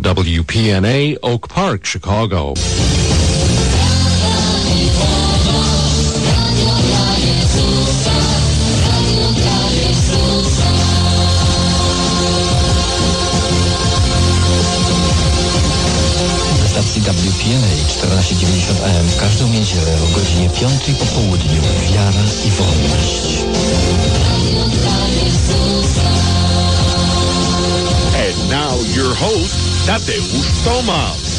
WPNA, Oak Park, Chicago. Stacji WPNA 1490 AM w każdą niedzielę o godzinie 5 po południu. Wiara i wolność. And now your host, Tadeusz Tomasz.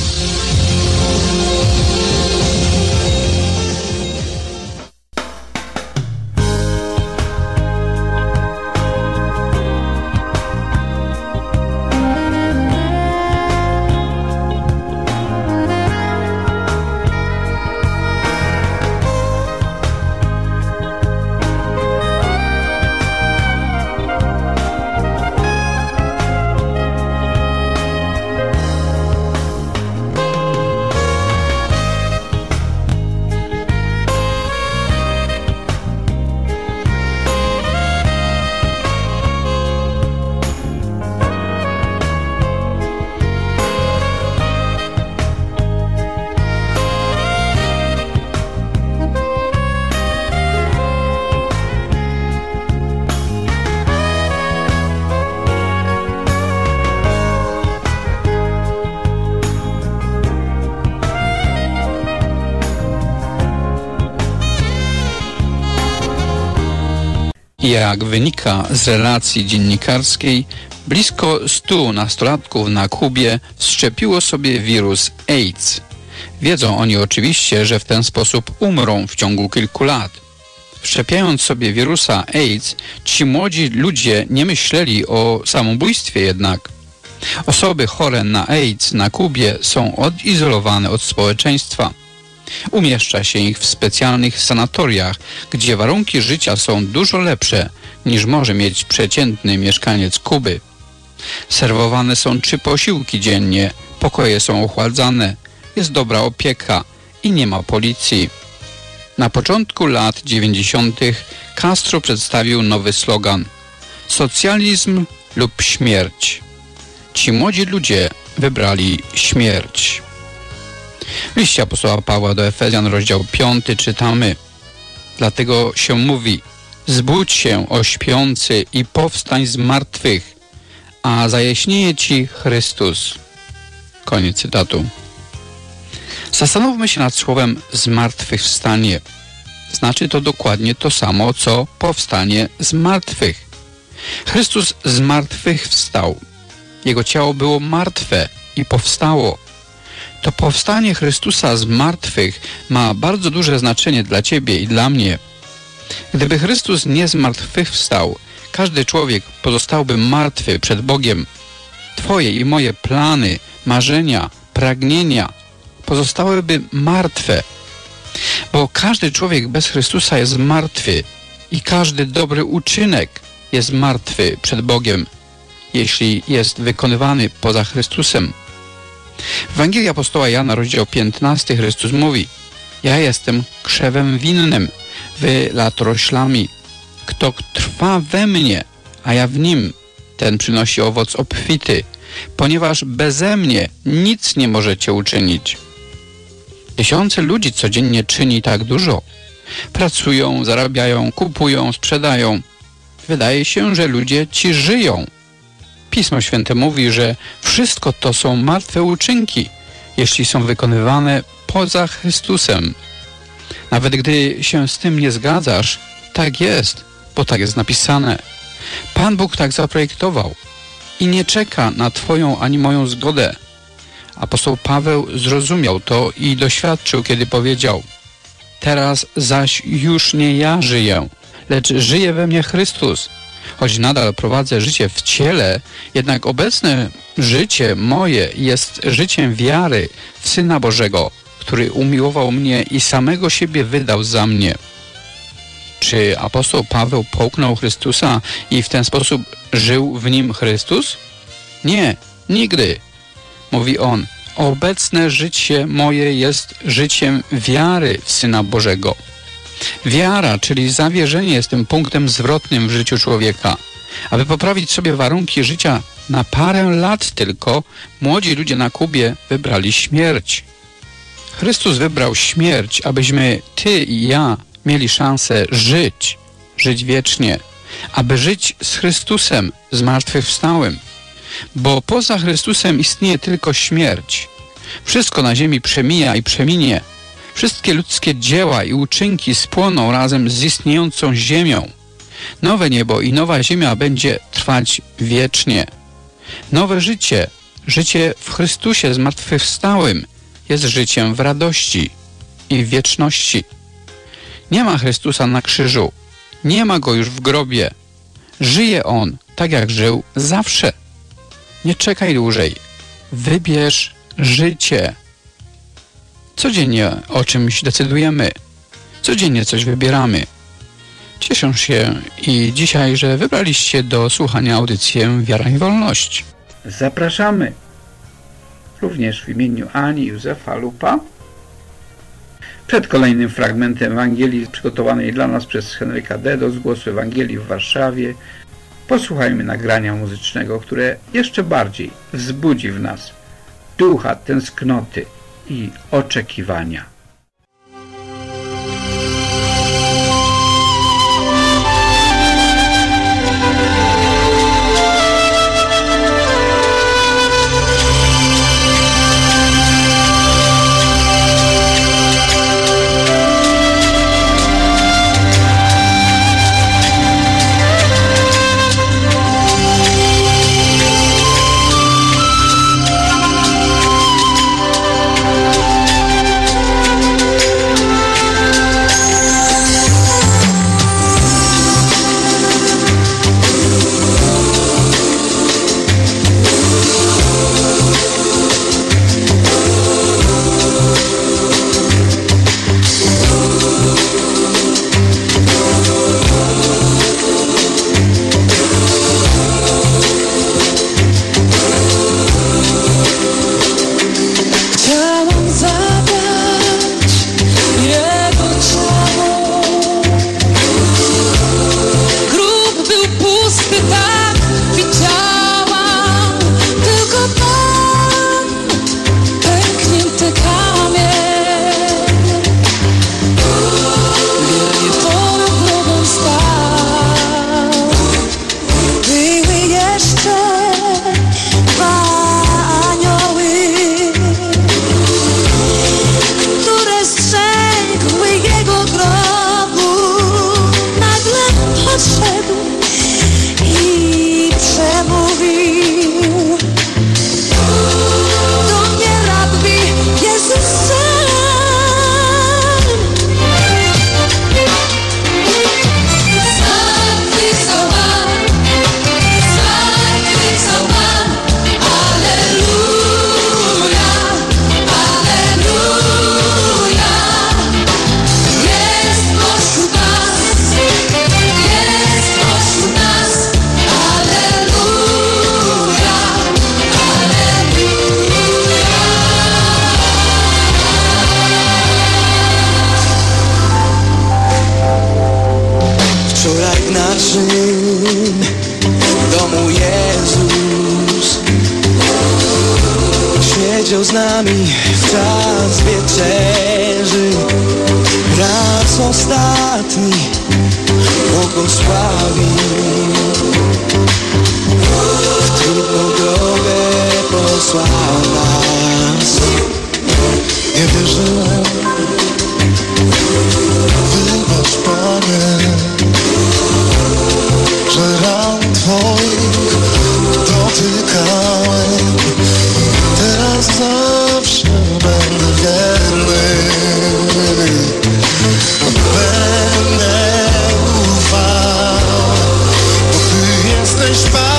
Jak wynika z relacji dziennikarskiej, blisko 100 nastolatków na Kubie wszczepiło sobie wirus AIDS. Wiedzą oni oczywiście, że w ten sposób umrą w ciągu kilku lat. Wszczepiając sobie wirusa AIDS, ci młodzi ludzie nie myśleli o samobójstwie jednak. Osoby chore na AIDS na Kubie są odizolowane od społeczeństwa. Umieszcza się ich w specjalnych sanatoriach, gdzie warunki życia są dużo lepsze niż może mieć przeciętny mieszkaniec Kuby. Serwowane są 3 posiłki dziennie, pokoje są ochładzane, jest dobra opieka i nie ma policji. Na początku lat 90. Castro przedstawił nowy slogan: socjalizm lub śmierć. Ci młodzi ludzie wybrali śmierć. W liście apostoła Pawła do Efezjan, rozdział 5, czytamy: dlatego się mówi: zbudź się, o śpiący, i powstań z martwych, a zajaśnieje ci Chrystus. Koniec cytatu. Zastanówmy się nad słowem zmartwychwstanie. Znaczy to dokładnie to samo, co powstanie z martwych. Chrystus z martwych wstał. Jego ciało było martwe i powstało. To powstanie Chrystusa z martwych ma bardzo duże znaczenie dla ciebie i dla mnie. Gdyby Chrystus nie zmartwychwstał, każdy człowiek pozostałby martwy przed Bogiem. Twoje i moje plany, marzenia, pragnienia pozostałyby martwe. Bo każdy człowiek bez Chrystusa jest martwy i każdy dobry uczynek jest martwy przed Bogiem, jeśli jest wykonywany poza Chrystusem. W Ewangelii apostoła Jana, rozdział 15, Chrystus mówi: ja jestem krzewem winnym, wy latoroślami. Kto trwa we mnie, a ja w nim, ten przynosi owoc obfity, ponieważ beze mnie nic nie możecie uczynić. Tysiące ludzi codziennie czyni tak dużo. Pracują, zarabiają, kupują, sprzedają. Wydaje się, że ludzie ci żyją. Pismo Święte mówi, że wszystko to są martwe uczynki, jeśli są wykonywane poza Chrystusem. Nawet gdy się z tym nie zgadzasz, tak jest, bo tak jest napisane. Pan Bóg tak zaprojektował i nie czeka na twoją ani moją zgodę. Apostoł Paweł zrozumiał to i doświadczył, kiedy powiedział: teraz zaś już nie ja żyję, lecz żyje we mnie Chrystus. Choć nadal prowadzę życie w ciele, jednak obecne życie moje jest życiem wiary w Syna Bożego, który umiłował mnie i samego siebie wydał za mnie. Czy apostoł Paweł połknął Chrystusa i w ten sposób żył w nim Chrystus? Nie, nigdy. Mówi on: obecne życie moje jest życiem wiary w Syna Bożego. Wiara, czyli zawierzenie, jest tym punktem zwrotnym w życiu człowieka. Aby poprawić sobie warunki życia, Na parę lat tylko młodzi ludzie na Kubie wybrali śmierć. Chrystus wybrał śmierć, abyśmy ty i ja mieli szansę żyć wiecznie, aby żyć z Chrystusem zmartwychwstałym. Bo poza Chrystusem istnieje tylko śmierć. Wszystko na ziemi przemija i przeminie. Wszystkie ludzkie dzieła i uczynki spłoną razem z istniejącą ziemią. Nowe niebo i nowa ziemia będzie trwać wiecznie. Nowe życie, życie w Chrystusie zmartwychwstałym, jest życiem w radości i w wieczności. Nie ma Chrystusa na krzyżu, nie ma Go już w grobie. Żyje On tak, jak żył zawsze. Nie czekaj dłużej. Wybierz życie. Codziennie o czymś decydujemy. Codziennie coś wybieramy. Cieszę się i dzisiaj, że wybraliście do słuchania audycję Wiara i Wolność. Zapraszamy również w imieniu Ani Józefa Lupa. Przed kolejnym fragmentem Ewangelii przygotowanej dla nas przez Henryka Dedo z Głosu Ewangelii w Warszawie posłuchajmy nagrania muzycznego, które jeszcze bardziej wzbudzi w nas ducha tęsknoty i oczekiwania. siedział z nami w czas wieczerzy. Raz ostatni błogosławił, w trudną drogę posłał nas. Nie wierzyłem, wybacz Panie, że ran Twoich dotykałem. Teraz zawsze będę wierny, będę ufał, bo Ty jesteś Pan.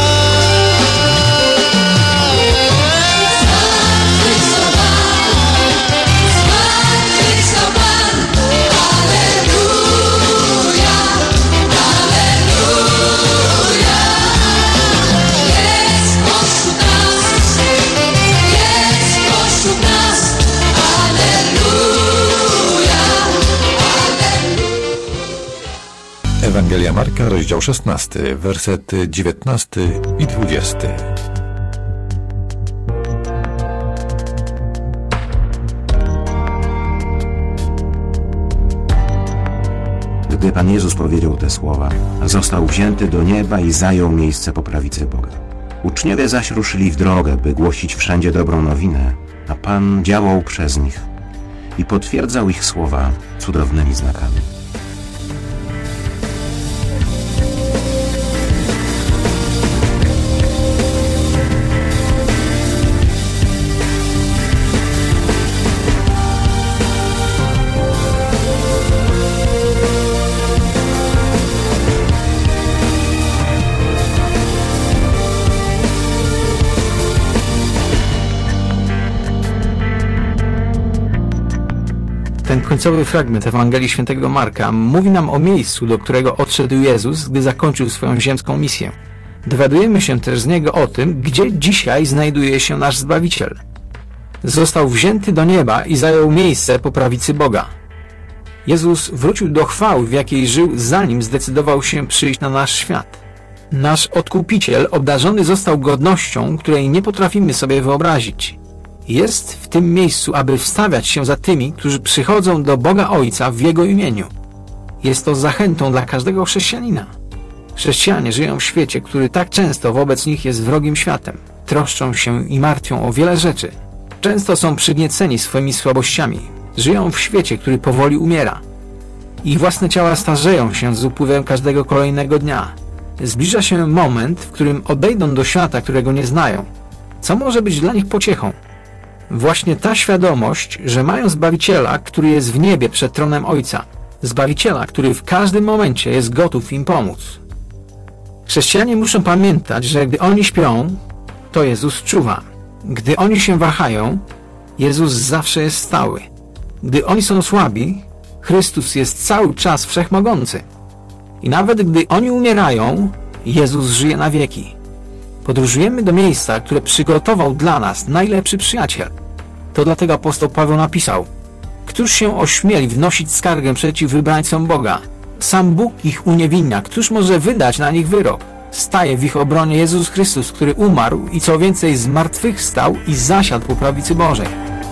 Ewangelia Marka, rozdział 16, wersety 19 i 20. gdzie Pan Jezus powiedział te słowa, został wzięty do nieba i zajął miejsce po prawicy Boga. Uczniowie zaś ruszyli w drogę, by głosić wszędzie dobrą nowinę, a Pan działał przez nich i potwierdzał ich słowa cudownymi znakami. Ten końcowy fragment Ewangelii Świętego Marka mówi nam o miejscu, do którego odszedł Jezus, gdy zakończył swoją ziemską misję. Dowiadujemy się też z niego o tym, gdzie dzisiaj znajduje się nasz Zbawiciel. Został wzięty do nieba i zajął miejsce po prawicy Boga. Jezus wrócił do chwały, w jakiej żył, zanim zdecydował się przyjść na nasz świat. Nasz Odkupiciel obdarzony został godnością, której nie potrafimy sobie wyobrazić. Jest w tym miejscu, aby wstawiać się za tymi, którzy przychodzą do Boga Ojca w Jego imieniu. Jest to zachętą dla każdego chrześcijanina. Chrześcijanie żyją w świecie, który tak często wobec nich jest wrogim światem. Troszczą się i martwią o wiele rzeczy. Często są przygnieceni swoimi słabościami. Żyją w świecie, który powoli umiera. Ich własne ciała starzeją się z upływem każdego kolejnego dnia. Zbliża się moment, w którym odejdą do świata, którego nie znają. Co może być dla nich pociechą? Właśnie ta świadomość, że mają Zbawiciela, który jest w niebie przed tronem Ojca. Zbawiciela, który w każdym momencie jest gotów im pomóc. Chrześcijanie muszą pamiętać, że gdy oni śpią, to Jezus czuwa. Gdy oni się wahają, Jezus zawsze jest stały. Gdy oni są słabi, Chrystus jest cały czas wszechmogący. I nawet gdy oni umierają, Jezus żyje na wieki. Podróżujemy do miejsca, które przygotował dla nas najlepszy przyjaciel. To dlatego apostoł Paweł napisał: Któż się ośmieli wnosić skargę przeciw wybrańcom Boga? Sam Bóg ich uniewinnia. Któż może wydać na nich wyrok? Staje w ich obronie Jezus Chrystus, który umarł i co więcej zmartwychwstał i zasiadł po prawicy Bożej.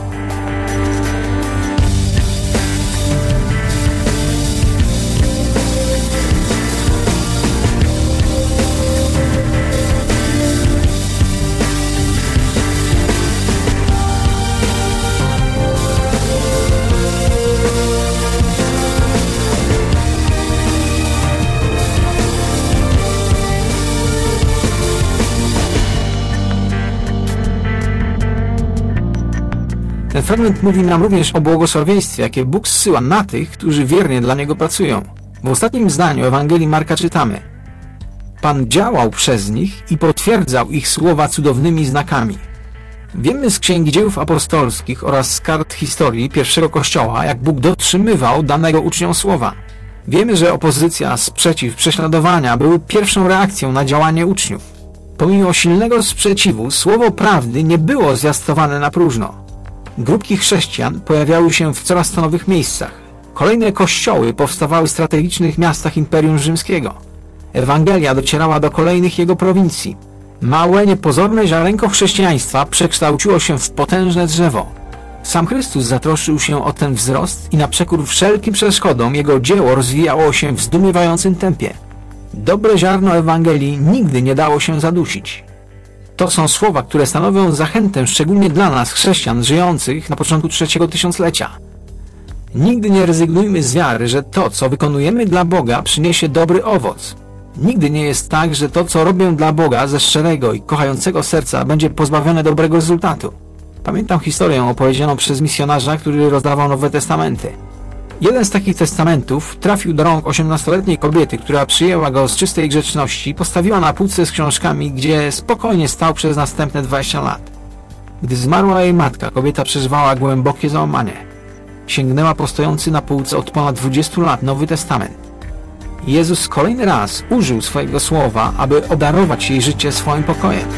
Ten fragment mówi nam również o błogosławieństwie, jakie Bóg zsyła na tych, którzy wiernie dla Niego pracują. W ostatnim zdaniu Ewangelii Marka czytamy: Pan działał przez nich i potwierdzał ich słowa cudownymi znakami. Wiemy z Księgi Dziejów Apostolskich oraz z kart historii pierwszego Kościoła, jak Bóg dotrzymywał danego uczniom słowa. Wiemy, że opozycja, sprzeciw, prześladowania były pierwszą reakcją na działanie uczniów. Pomimo silnego sprzeciwu, słowo prawdy nie było zwiastowane na próżno. Grupki chrześcijan pojawiały się w coraz to nowych miejscach. Kolejne kościoły powstawały w strategicznych miastach Imperium Rzymskiego. Ewangelia docierała do kolejnych jego prowincji. Małe, niepozorne ziarenko chrześcijaństwa przekształciło się w potężne drzewo. Sam Chrystus zatroszczył się o ten wzrost i na przekór wszelkim przeszkodom jego dzieło rozwijało się w zdumiewającym tempie. Dobre ziarno Ewangelii nigdy nie dało się zadusić. To są słowa, które stanowią zachętę szczególnie dla nas, chrześcijan żyjących na początku trzeciego tysiąclecia. Nigdy nie rezygnujmy z wiary, że to, co wykonujemy dla Boga, przyniesie dobry owoc. Nigdy nie jest tak, że to, co robię dla Boga ze szczerego i kochającego serca, będzie pozbawione dobrego rezultatu. Pamiętam historię opowiedzianą przez misjonarza, który rozdawał Nowe Testamenty. Jeden z takich testamentów trafił do rąk 18-letniej kobiety, która przyjęła go z czystej grzeczności, postawiła na półce z książkami, gdzie spokojnie stał przez następne 20 lat. Gdy zmarła jej matka, kobieta przeżywała głębokie załamanie. Sięgnęła po stojący na półce od ponad 20 lat Nowy Testament. Jezus kolejny raz użył swojego słowa, aby obdarować jej życie swoim pokojem.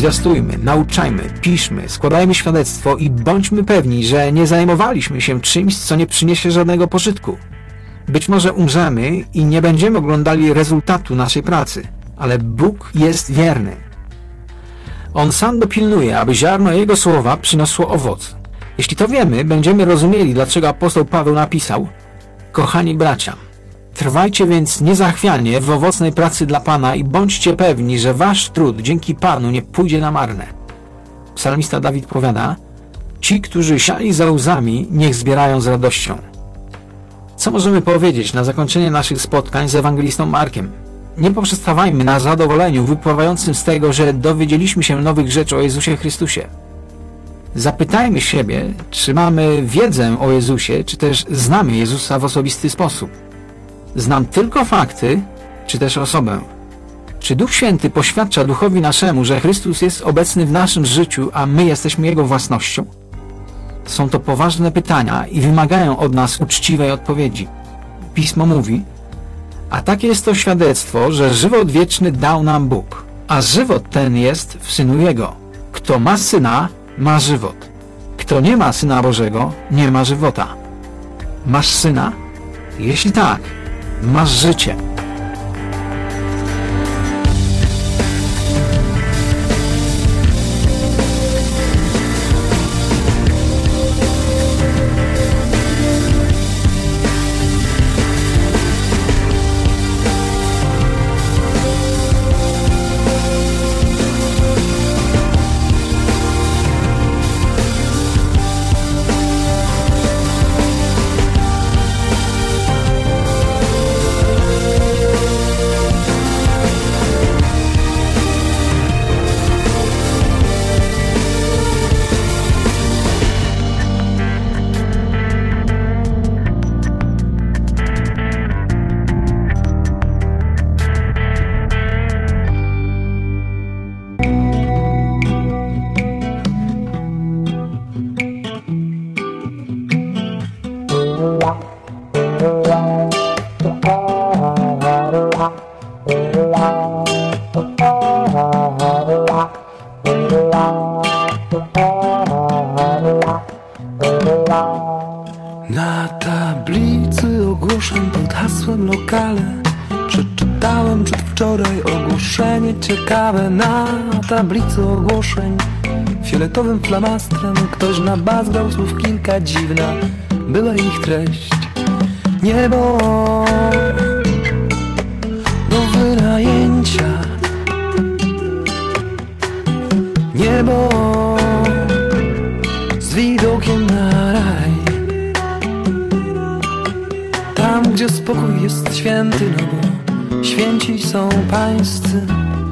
zwiastujmy, nauczajmy, piszmy, składajmy świadectwo i bądźmy pewni, że nie zajmowaliśmy się czymś, co nie przyniesie żadnego pożytku. Być może umrzemy i nie będziemy oglądali rezultatu naszej pracy, ale Bóg jest wierny. On sam dopilnuje, aby ziarno Jego słowa przyniosło owoc. Jeśli to wiemy, będziemy rozumieli, dlaczego apostoł Paweł napisał: kochani bracia, trwajcie więc niezachwianie w owocnej pracy dla Pana i bądźcie pewni, że wasz trud dzięki Panu nie pójdzie na marne. Psalmista Dawid powiada: ci, którzy siali za łzami, niech zbierają z radością. Co możemy powiedzieć na zakończenie naszych spotkań z ewangelistą Markiem? Nie poprzestawajmy na zadowoleniu wypływającym z tego, że dowiedzieliśmy się nowych rzeczy o Jezusie Chrystusie. Zapytajmy siebie, czy mamy wiedzę o Jezusie, czy też znamy Jezusa w osobisty sposób. Znam tylko fakty, czy też osobę? Czy Duch Święty poświadcza duchowi naszemu, że Chrystus jest obecny w naszym życiu, a my jesteśmy Jego własnością? Są to poważne pytania i wymagają od nas uczciwej odpowiedzi. Pismo mówi: a takie jest to świadectwo, że żywot wieczny dał nam Bóg, a żywot ten jest w Synu Jego. Kto ma Syna, ma żywot. Kto nie ma Syna Bożego, nie ma żywota. Masz Syna? Jeśli tak, masz życie. Na tablicy ogłoszeń pod hasłem lokale przeczytałem przedwczoraj ogłoszenie ciekawe. Na tablicy ogłoszeń fioletowym flamastrem ktoś nabazgrał słów kilka dziwna. Była ich treść: niebo do wynajęcia, niebo z widokiem na raj. Tam, gdzie spokój jest święty, no bo święci są pańscy.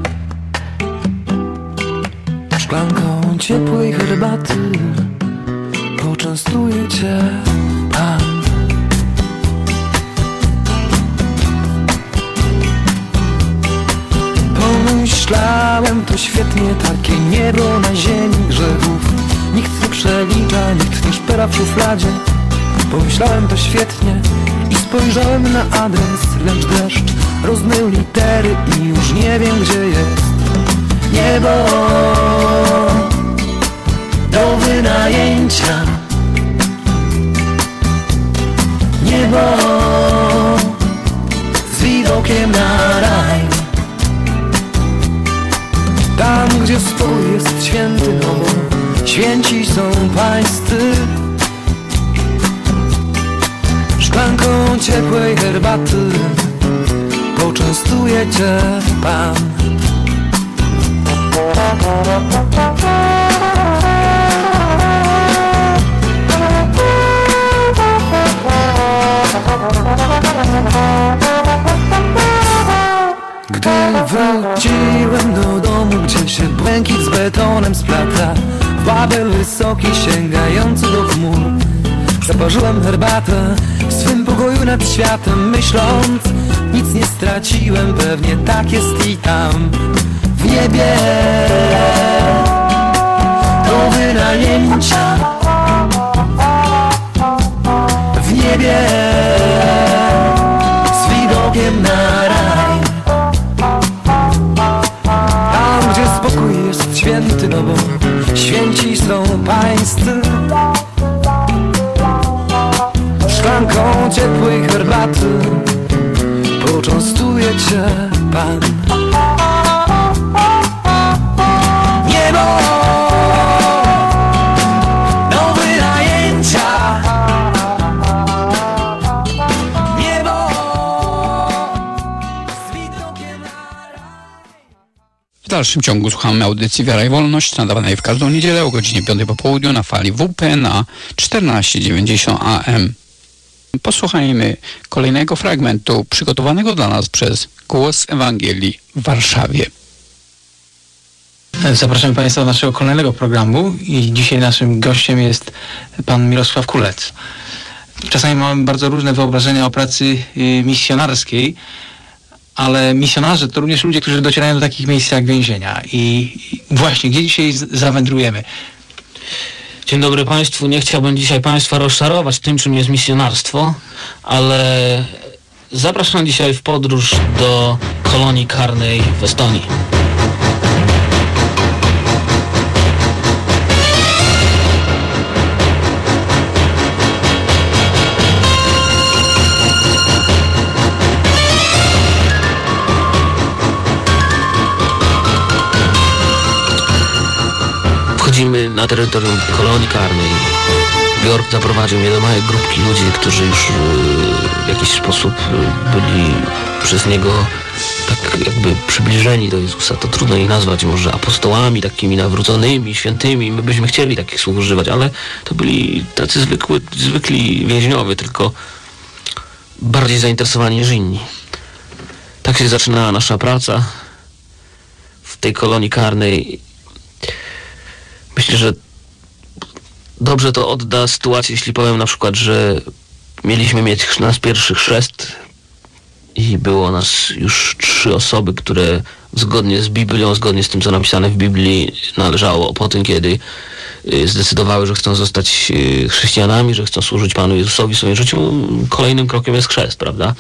Szklanką ciepłej herbaty poczęstuje cię Pan. Pomyślałem, to świetnie, takie niebo na ziemi grzechów nikt nie przelicza, nikt nie szpera w szufladzie. Pomyślałem, to świetnie i spojrzałem na adres, lecz deszcz rozmył litery i już nie wiem, gdzie jest niebo do wynajęcia, niebo z widokiem na raj. Tam, gdzie spokój jest święty, no bo święci są pańscy. Szklanką ciepłej herbaty poczęstuje cię Pan. Gdy wróciłem do domu, gdzie się błękit z betonem splata, w Babel wysoki sięgający do chmur, zaparzyłem herbatę w swym pokoju nad światem, myśląc, nic nie straciłem, pewnie tak jest i tam w niebie do wynajęcia, w niebie z widokiem na raj. Tam, gdzie spokój jest święty, łyżką ciepłej herbaty poczęstuje cię Pan. Niebo, nowe najęcia. Niebo z widokiem na raj. W dalszym ciągu słuchamy audycji Wiara i Wolność, nadawanej w każdą niedzielę o godzinie 5 po południu na fali WP na 1490 AM. Posłuchajmy kolejnego fragmentu przygotowanego dla nas przez Głos Ewangelii w Warszawie. Zapraszam Państwa do naszego kolejnego programu i dzisiaj naszym gościem jest pan Mirosław Kulec. Czasami mamy bardzo różne wyobrażenia o pracy misjonarskiej, ale misjonarze to również ludzie, którzy docierają do takich miejsc jak więzienia. I właśnie, gdzie dzisiaj zawędrujemy? Dzień dobry Państwu. Nie chciałbym dzisiaj Państwa rozczarować tym, czym jest misjonarstwo, ale zapraszam dzisiaj w podróż do kolonii karnej w Estonii. Wchodzimy na terytorium kolonii karnej. Georg zaprowadził mnie do małej grupki ludzi, którzy już w jakiś sposób byli przez niego tak jakby przybliżeni do Jezusa. To trudno ich nazwać może apostołami, takimi nawróconymi, świętymi. My byśmy chcieli takich słów używać, ale to byli tacy zwykli więźniowie, tylko bardziej zainteresowani niż inni. Tak się zaczynała nasza praca w tej kolonii karnej. Myślę, że dobrze to odda sytuację, jeśli powiem na przykład, że mieliśmy mieć nasz pierwszy chrzest i było nas już 3 osoby, które zgodnie z Biblią, zgodnie z tym, co napisane w Biblii, należało po tym, kiedy zdecydowały, że chcą zostać chrześcijanami, że chcą służyć Panu Jezusowi w swoim życiu. Kolejnym krokiem jest chrzest, prawda?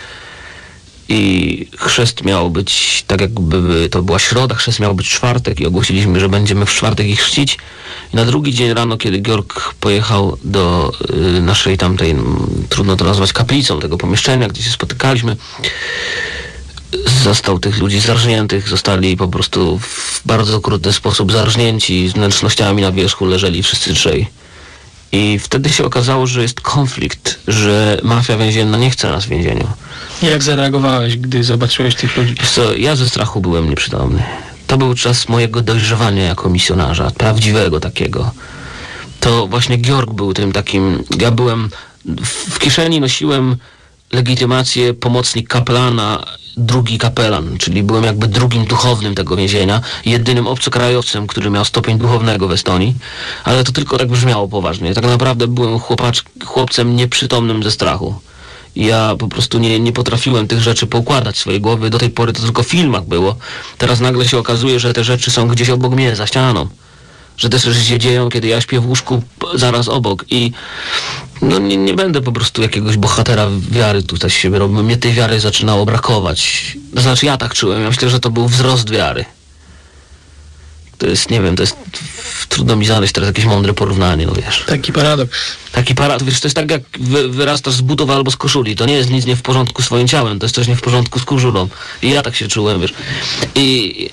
I chrzest miał być, tak jakby to była środa, chrzest miał być w czwartek i ogłosiliśmy, że będziemy w czwartek ich chrzcić. I na drugi dzień rano, kiedy Georg pojechał do naszej tamtej, trudno to nazwać kaplicą, tego pomieszczenia, gdzie się spotykaliśmy, zastał tych ludzi zarżniętych, zostali po prostu w bardzo okrutny sposób zarżnięci, z wnętrznościami na wierzchu leżeli wszyscy 3. I wtedy się okazało, że jest konflikt, że mafia więzienna nie chce nas w więzieniu. Jak zareagowałeś, gdy zobaczyłeś tych ludzi? Wiesz co, ja ze strachu byłem nieprzytomny. To był czas mojego dojrzewania jako misjonarza, prawdziwego takiego. To właśnie Georg był tym takim... Ja byłem... W kieszeni nosiłem legitymację pomocnik kapelana, drugi kapelan, czyli byłem jakby drugim duchownym tego więzienia, jedynym obcokrajowcem, który miał stopień duchownego w Estonii, ale to tylko tak brzmiało poważnie. Tak naprawdę byłem chłopcem nieprzytomnym ze strachu. Ja po prostu nie potrafiłem tych rzeczy poukładać w swojej głowy. Do tej pory to tylko w filmach było. Teraz nagle się okazuje, że te rzeczy są gdzieś obok mnie, za ścianą. Że te rzeczy się dzieją, kiedy ja śpię w łóżku zaraz obok. I no nie będę po prostu jakiegoś bohatera wiary tutaj z siebie robił. Mnie tej wiary zaczynało brakować. To znaczy ja tak czułem. Ja myślę, że to był wzrost wiary. To jest, nie wiem, to jest... Trudno mi znaleźć teraz jakieś mądre porównanie, no wiesz. Taki paradoks. Wiesz, to jest tak jak wyrastasz z butów albo z koszuli. To nie jest nic nie w porządku z swoim ciałem, to jest coś nie w porządku z koszulą. I ja tak się czułem, wiesz. I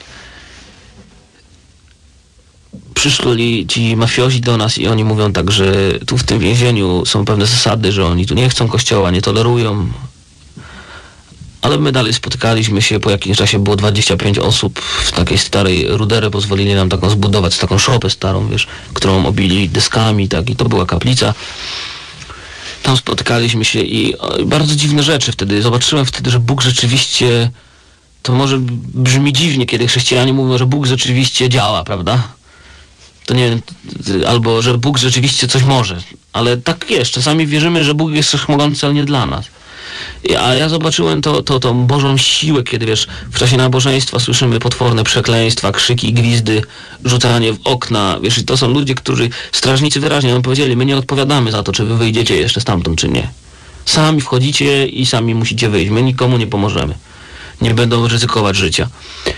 przyszli ci mafiozi do nas i oni mówią tak, że tu w tym więzieniu są pewne zasady, że oni tu nie chcą kościoła, nie tolerują. Ale my dalej spotykaliśmy się, po jakimś czasie było 25 osób w takiej starej ruderze, pozwolili nam taką zbudować, taką szopę starą, wiesz, którą obili deskami, tak, i to była kaplica. Tam spotykaliśmy się i bardzo dziwne rzeczy wtedy. Zobaczyłem wtedy, że Bóg rzeczywiście, to może brzmi dziwnie, kiedy chrześcijanie mówią, że Bóg rzeczywiście działa, prawda? To nie wiem, albo że Bóg rzeczywiście coś może, ale tak jest, czasami wierzymy, że Bóg jest wszechmogący, ale nie dla nas. A ja zobaczyłem tą Bożą siłę, kiedy wiesz, w czasie nabożeństwa słyszymy potworne przekleństwa, krzyki, gwizdy, rzucanie w okna, wiesz, i to są ludzie, którzy, strażnicy wyraźnie nam powiedzieli, my nie odpowiadamy za to, czy wy wyjdziecie jeszcze stamtąd, czy nie. Sami wchodzicie i sami musicie wyjść, my nikomu nie pomożemy. Nie będą ryzykować życia.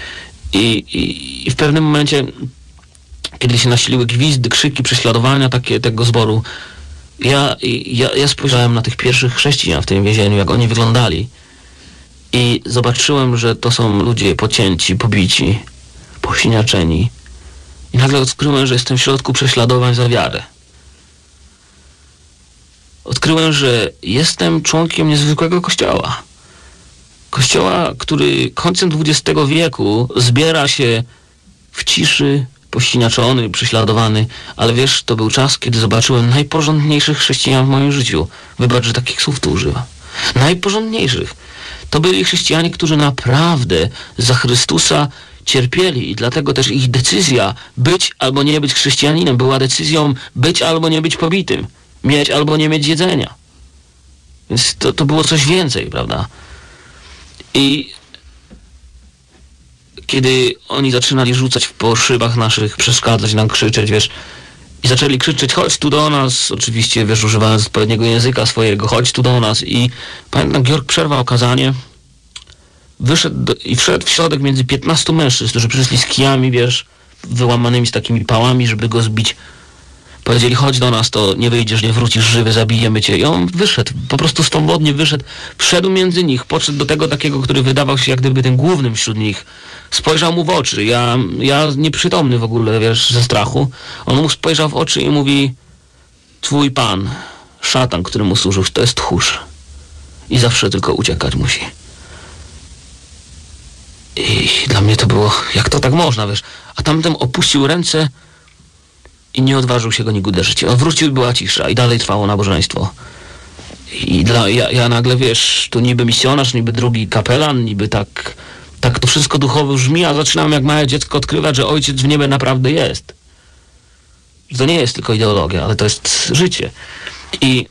I w pewnym momencie, kiedy się nasiliły gwizdy, krzyki, prześladowania tego zboru, Ja spojrzałem na tych pierwszych chrześcijan w tym więzieniu, jak oni wyglądali i zobaczyłem, że to są ludzie pocięci, pobici, posiniaczeni i nagle odkryłem, że jestem w środku prześladowań za wiarę. Odkryłem, że jestem członkiem niezwykłego kościoła. Kościoła, który końcem XX wieku zbiera się w ciszy, posiniaczony, prześladowany, ale wiesz, to był czas, kiedy zobaczyłem najporządniejszych chrześcijan w moim życiu. Wybacz, że takich słów tu używam. Najporządniejszych. To byli chrześcijanie, którzy naprawdę za Chrystusa cierpieli i dlatego też ich decyzja być albo nie być chrześcijaninem była decyzją być albo nie być pobitym, mieć albo nie mieć jedzenia. Więc to było coś więcej, prawda? I kiedy oni zaczynali rzucać po szybach naszych, przeszkadzać nam, krzyczeć, wiesz, i zaczęli krzyczeć, chodź tu do nas, oczywiście, wiesz, używając odpowiedniego języka swojego, chodź tu do nas. I pamiętam, Georg przerwał kazanie, wyszedł i wszedł w środek między 15 mężczyzn, którzy przyszli z kijami, wiesz, wyłamanymi z takimi pałami, żeby go zbić. Powiedzieli, chodź do nas, to nie wyjdziesz, nie wrócisz żywy, zabijemy cię. I on wyszedł, po prostu swobodnie wyszedł, wszedł między nich, podszedł do tego takiego, który wydawał się jak gdyby tym głównym wśród nich. Spojrzał mu w oczy, ja nieprzytomny w ogóle, wiesz, ze strachu. On mu spojrzał w oczy i mówi, twój pan, szatan, któremu służysz, to jest tchórz. I zawsze tylko uciekać musi. I dla mnie to było, jak to tak można, wiesz. A tamten opuścił ręce i nie odważył się go nikt uderzyć. On wrócił i była cisza i dalej trwało nabożeństwo. I ja nagle, wiesz, tu niby misjonarz, niby drugi kapelan, niby tak to wszystko duchowo brzmi, a zaczynam jak małe dziecko odkrywać, że Ojciec w niebie naprawdę jest. Że to nie jest tylko ideologia, ale to jest życie. I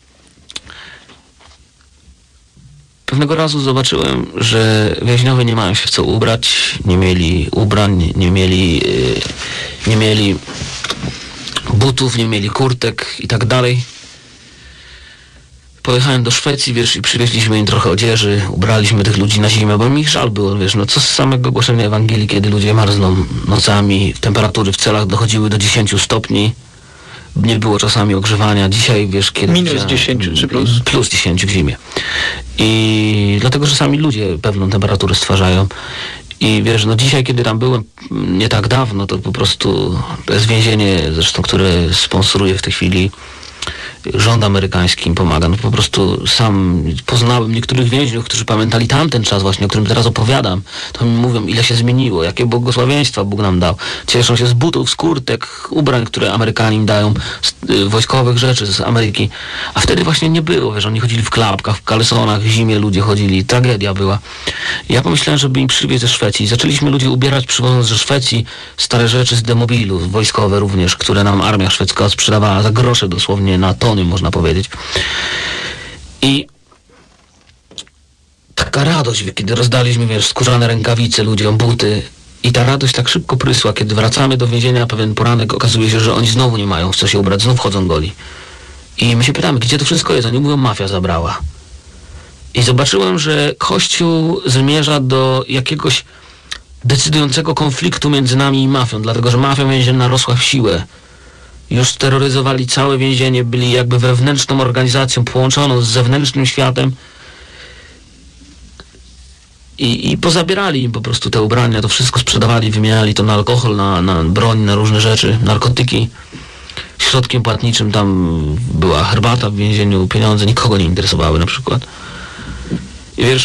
pewnego razu zobaczyłem, że więźniowie nie mają się w co ubrać, nie mieli ubrań, nie mieli butów, nie mieli kurtek i tak dalej. Pojechałem do Szwecji, wiesz, i przywieźliśmy im trochę odzieży, ubraliśmy tych ludzi na zimę, bo mi ich żal było, wiesz, no co z samego głoszenia Ewangelii, kiedy ludzie marzną nocami, temperatury w celach dochodziły do 10 stopni, nie było czasami ogrzewania. Dzisiaj, wiesz, kiedy... Minus 10 czy plus? Plus 10 w zimie. I dlatego, że sami ludzie pewną temperaturę stwarzają. I wiesz, no dzisiaj, kiedy tam byłem nie tak dawno, to po prostu to jest więzienie, zresztą, które sponsoruje w tej chwili rząd amerykański, im pomaga. No po prostu sam poznałem niektórych więźniów, którzy pamiętali tamten czas właśnie, o którym teraz opowiadam. To mi mówią, ile się zmieniło, jakie błogosławieństwa Bóg nam dał. Cieszą się z butów, z kurtek, ubrań, które Amerykanie im dają, z wojskowych rzeczy z Ameryki. A wtedy właśnie nie było, wiesz, oni chodzili w klapkach, w kalesonach, w zimie ludzie chodzili, tragedia była. Ja pomyślałem, żeby im przywieźć ze Szwecji. Zaczęliśmy ludzi ubierać, przywozząc ze Szwecji stare rzeczy z demobilu, wojskowe również, które nam armia szwedzka sprzedawała za grosze dosłownie, na tony, można powiedzieć. I taka radość, kiedy rozdaliśmy, wiesz, skórzane rękawice ludziom, buty, i ta radość tak szybko prysła, kiedy wracamy do więzienia, pewien poranek, okazuje się, że oni znowu nie mają w co się ubrać, znów chodzą goli. I my się pytamy, gdzie to wszystko jest? Oni mówią, mafia zabrała. I zobaczyłem, że Kościół zmierza do jakiegoś decydującego konfliktu między nami i mafią, dlatego że mafia więzienna rosła w siłę. Już terroryzowali całe więzienie, byli jakby wewnętrzną organizacją połączoną z zewnętrznym światem i pozabierali im po prostu te ubrania, to wszystko sprzedawali, wymieniali to na alkohol, na broń, na różne rzeczy, narkotyki. Środkiem płatniczym tam była herbata w więzieniu, pieniądze nikogo nie interesowały na przykład. I wiesz,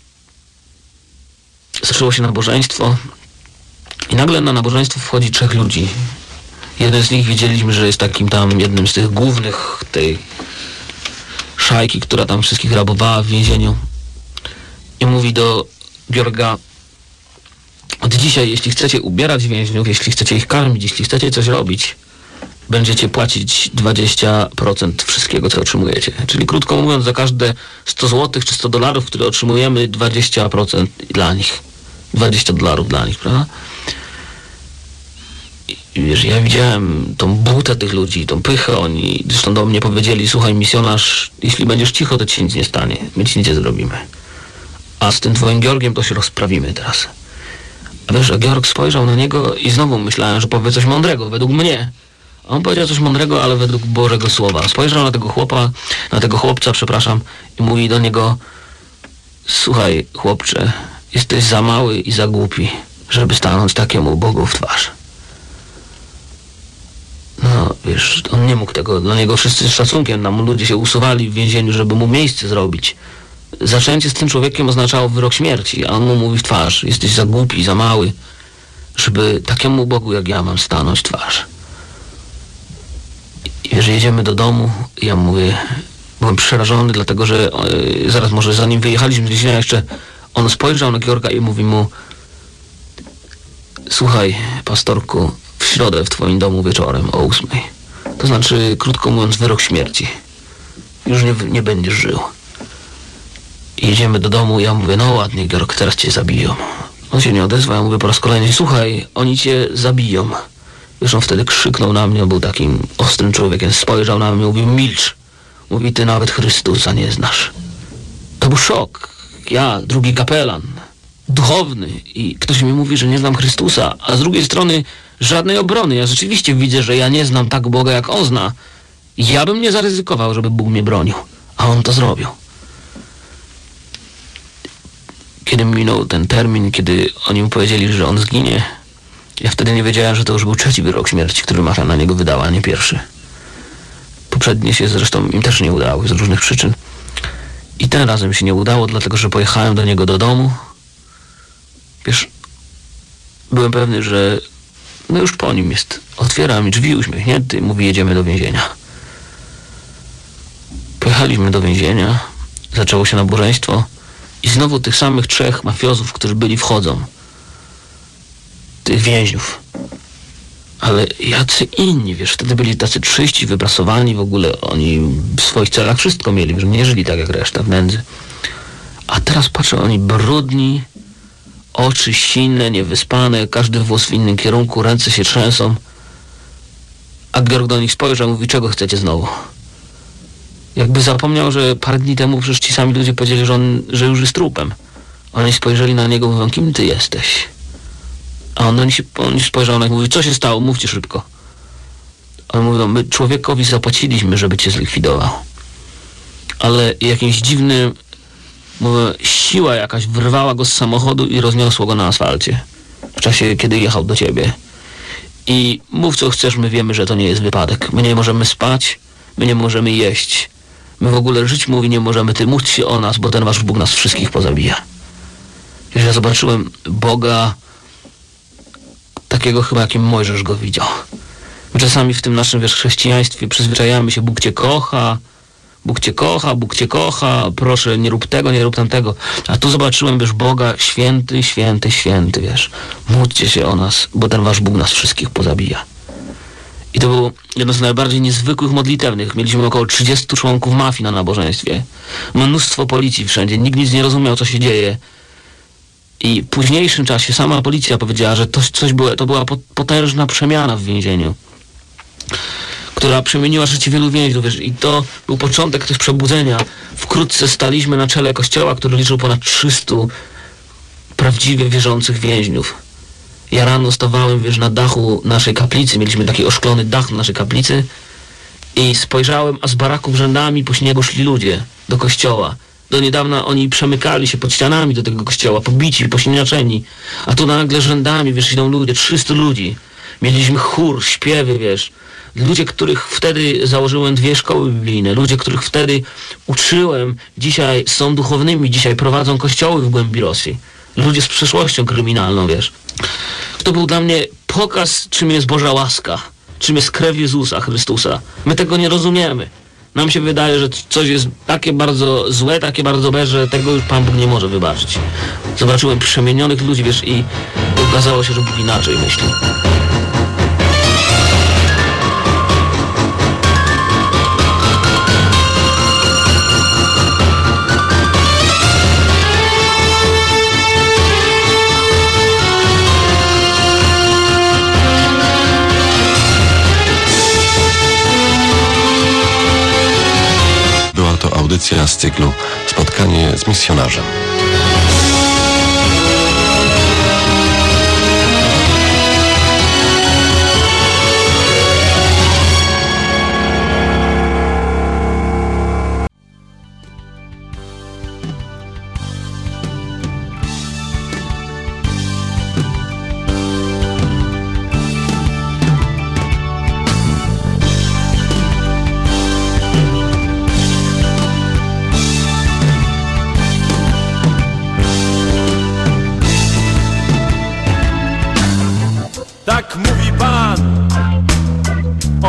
zaczęło się nabożeństwo i nagle na nabożeństwo wchodzi 3 ludzi. Jeden z nich wiedzieliśmy, że jest takim tam jednym z tych głównych tej szajki, która tam wszystkich rabowała w więzieniu. I mówi do Georga, od dzisiaj, jeśli chcecie ubierać więźniów, jeśli chcecie ich karmić, jeśli chcecie coś robić, będziecie płacić 20% wszystkiego, co otrzymujecie. Czyli krótko mówiąc, za każde 100 zł czy $100, które otrzymujemy, 20% dla nich. $20 dla nich, prawda? I wiesz, ja widziałem tą butę tych ludzi, tą pychę, oni zresztą do mnie powiedzieli, słuchaj misjonarz, jeśli będziesz cicho, to ci nic nie stanie, my ci nic nie zrobimy. A z tym twoim Georgiem to się rozprawimy teraz. A wiesz, a Georg spojrzał na niego i znowu myślałem, że powie coś mądrego, według mnie. A on powiedział coś mądrego, ale według Bożego Słowa. Spojrzał na tego chłopca, i mówi do niego: słuchaj, chłopcze, jesteś za mały i za głupi, żeby stanąć takiemu Bogu w twarz. No, wiesz, on nie mógł tego. Dla niego wszyscy z szacunkiem, tam ludzie się usuwali w więzieniu, żeby mu miejsce zrobić. Zaczęcie z tym człowiekiem oznaczało wyrok śmierci, a on mu mówi w twarz: jesteś za głupi, za mały, żeby takiemu Bogu jak ja mam stanąć w twarz. I wiesz, jedziemy do domu, i ja mówię, byłem przerażony, dlatego że zaraz może zanim wyjechaliśmy z więzienia jeszcze, on spojrzał na Georga i mówi mu: słuchaj, pastorku, w środę w twoim domu wieczorem o 8. To znaczy, krótko mówiąc, wyrok śmierci. Już nie będziesz żył. I jedziemy do domu, ja mówię: no ładnie, Georg, teraz cię zabiją. On się nie odezwał, ja mówię po raz kolejny: słuchaj, oni cię zabiją. Wiesz, on wtedy krzyknął na mnie, był takim ostrym człowiekiem, spojrzał na mnie, mówił: milcz. Mówi: ty nawet Chrystusa nie znasz. To był szok. Ja, drugi kapelan, duchowny, i ktoś mi mówi, że nie znam Chrystusa, a z drugiej strony żadnej obrony. Ja rzeczywiście widzę, że ja nie znam tak Boga, jak on zna. Ja bym nie zaryzykował, żeby Bóg mnie bronił, a on to zrobił. Kiedy minął ten termin, kiedy oni mu powiedzieli, że on zginie, ja wtedy nie wiedziałem, że to już był 3. wyrok śmierci, który Masza na niego wydała, a nie 1. Poprzednie się zresztą im też nie udały z różnych przyczyn. I tym razem się nie udało, dlatego że pojechałem do niego do domu. Wiesz, byłem pewny, że no już po nim jest. Otwiera mi drzwi uśmiechnięty, mówi: jedziemy do więzienia. Pojechaliśmy do więzienia, zaczęło się nabożeństwo i znowu tych samych 3 mafiozów, którzy byli, wchodzą. Tych więźniów. Ale jacy inni, wiesz, wtedy byli tacy czyści, wyprasowani, w ogóle oni w swoich celach wszystko mieli, wiesz, nie żyli tak jak reszta w nędzy. A teraz patrzę, oni brudni, oczy sinne, niewyspane, każdy włos w innym kierunku, ręce się trzęsą. A Georg do nich spojrzał, mówi: czego chcecie znowu? Jakby zapomniał, że parę dni temu przecież ci sami ludzie powiedzieli, że już jest trupem. Oni spojrzeli na niego, mówią: kim ty jesteś? A on spojrzał na nich, mówi: co się stało? Mówcie szybko. On mówi: no, my człowiekowi zapłaciliśmy, żeby cię zlikwidował. Ale jakimś dziwnym, mówię, siła jakaś wyrwała go z samochodu i rozniosło go na asfalcie. W czasie, kiedy jechał do ciebie. I mów co chcesz, my wiemy, że to nie jest wypadek. My nie możemy spać, my nie możemy jeść. My w ogóle żyć, mówi, nie możemy. Ty módl się o nas, bo ten wasz Bóg nas wszystkich pozabija. Wiesz, ja zobaczyłem Boga takiego chyba, jakim Mojżesz go widział. My czasami w tym naszym, wiesz, chrześcijaństwie przyzwyczajamy się: Bóg cię kocha, Bóg cię kocha, Bóg cię kocha, proszę, nie rób tego, nie rób tamtego. A tu zobaczyłem, wiesz, Boga: święty, święty, święty, wiesz. Módlcie się o nas, bo ten wasz Bóg nas wszystkich pozabija. I to było jedno z najbardziej niezwykłych modlitewnych. Mieliśmy około 30 członków mafii na nabożeństwie. Mnóstwo policji wszędzie. Nikt nic nie rozumiał, co się dzieje. I w późniejszym czasie sama policja powiedziała, że to była potężna przemiana w więzieniu, która przemieniła życie wielu więźniów, wiesz, i to był początek też przebudzenia. Wkrótce staliśmy na czele kościoła, który liczył ponad 300 prawdziwie wierzących więźniów. Ja rano stawałem, wiesz, na dachu naszej kaplicy, mieliśmy taki oszklony dach na naszej kaplicy, i spojrzałem, a z baraków rzędami po śniegu szli ludzie do kościoła. Do niedawna oni przemykali się pod ścianami do tego kościoła, pobici, pośniaczeni, a tu nagle rzędami, wiesz, idą ludzie, 300 ludzi. Mieliśmy chór, śpiewy, wiesz. Ludzie, których wtedy założyłem 2 szkoły biblijne, ludzie, których wtedy uczyłem, dzisiaj są duchownymi, dzisiaj prowadzą kościoły w głębi Rosji. Ludzie z przeszłością kryminalną, wiesz. To był dla mnie pokaz, czym jest Boża łaska, czym jest krew Jezusa Chrystusa. My tego nie rozumiemy. Nam się wydaje, że coś jest takie bardzo złe, takie bardzo złe, że tego już Pan Bóg nie może wybaczyć. Zobaczyłem przemienionych ludzi, wiesz, i okazało się, że Bóg inaczej myśli. Audycja z cyklu Spotkanie z misjonarzem.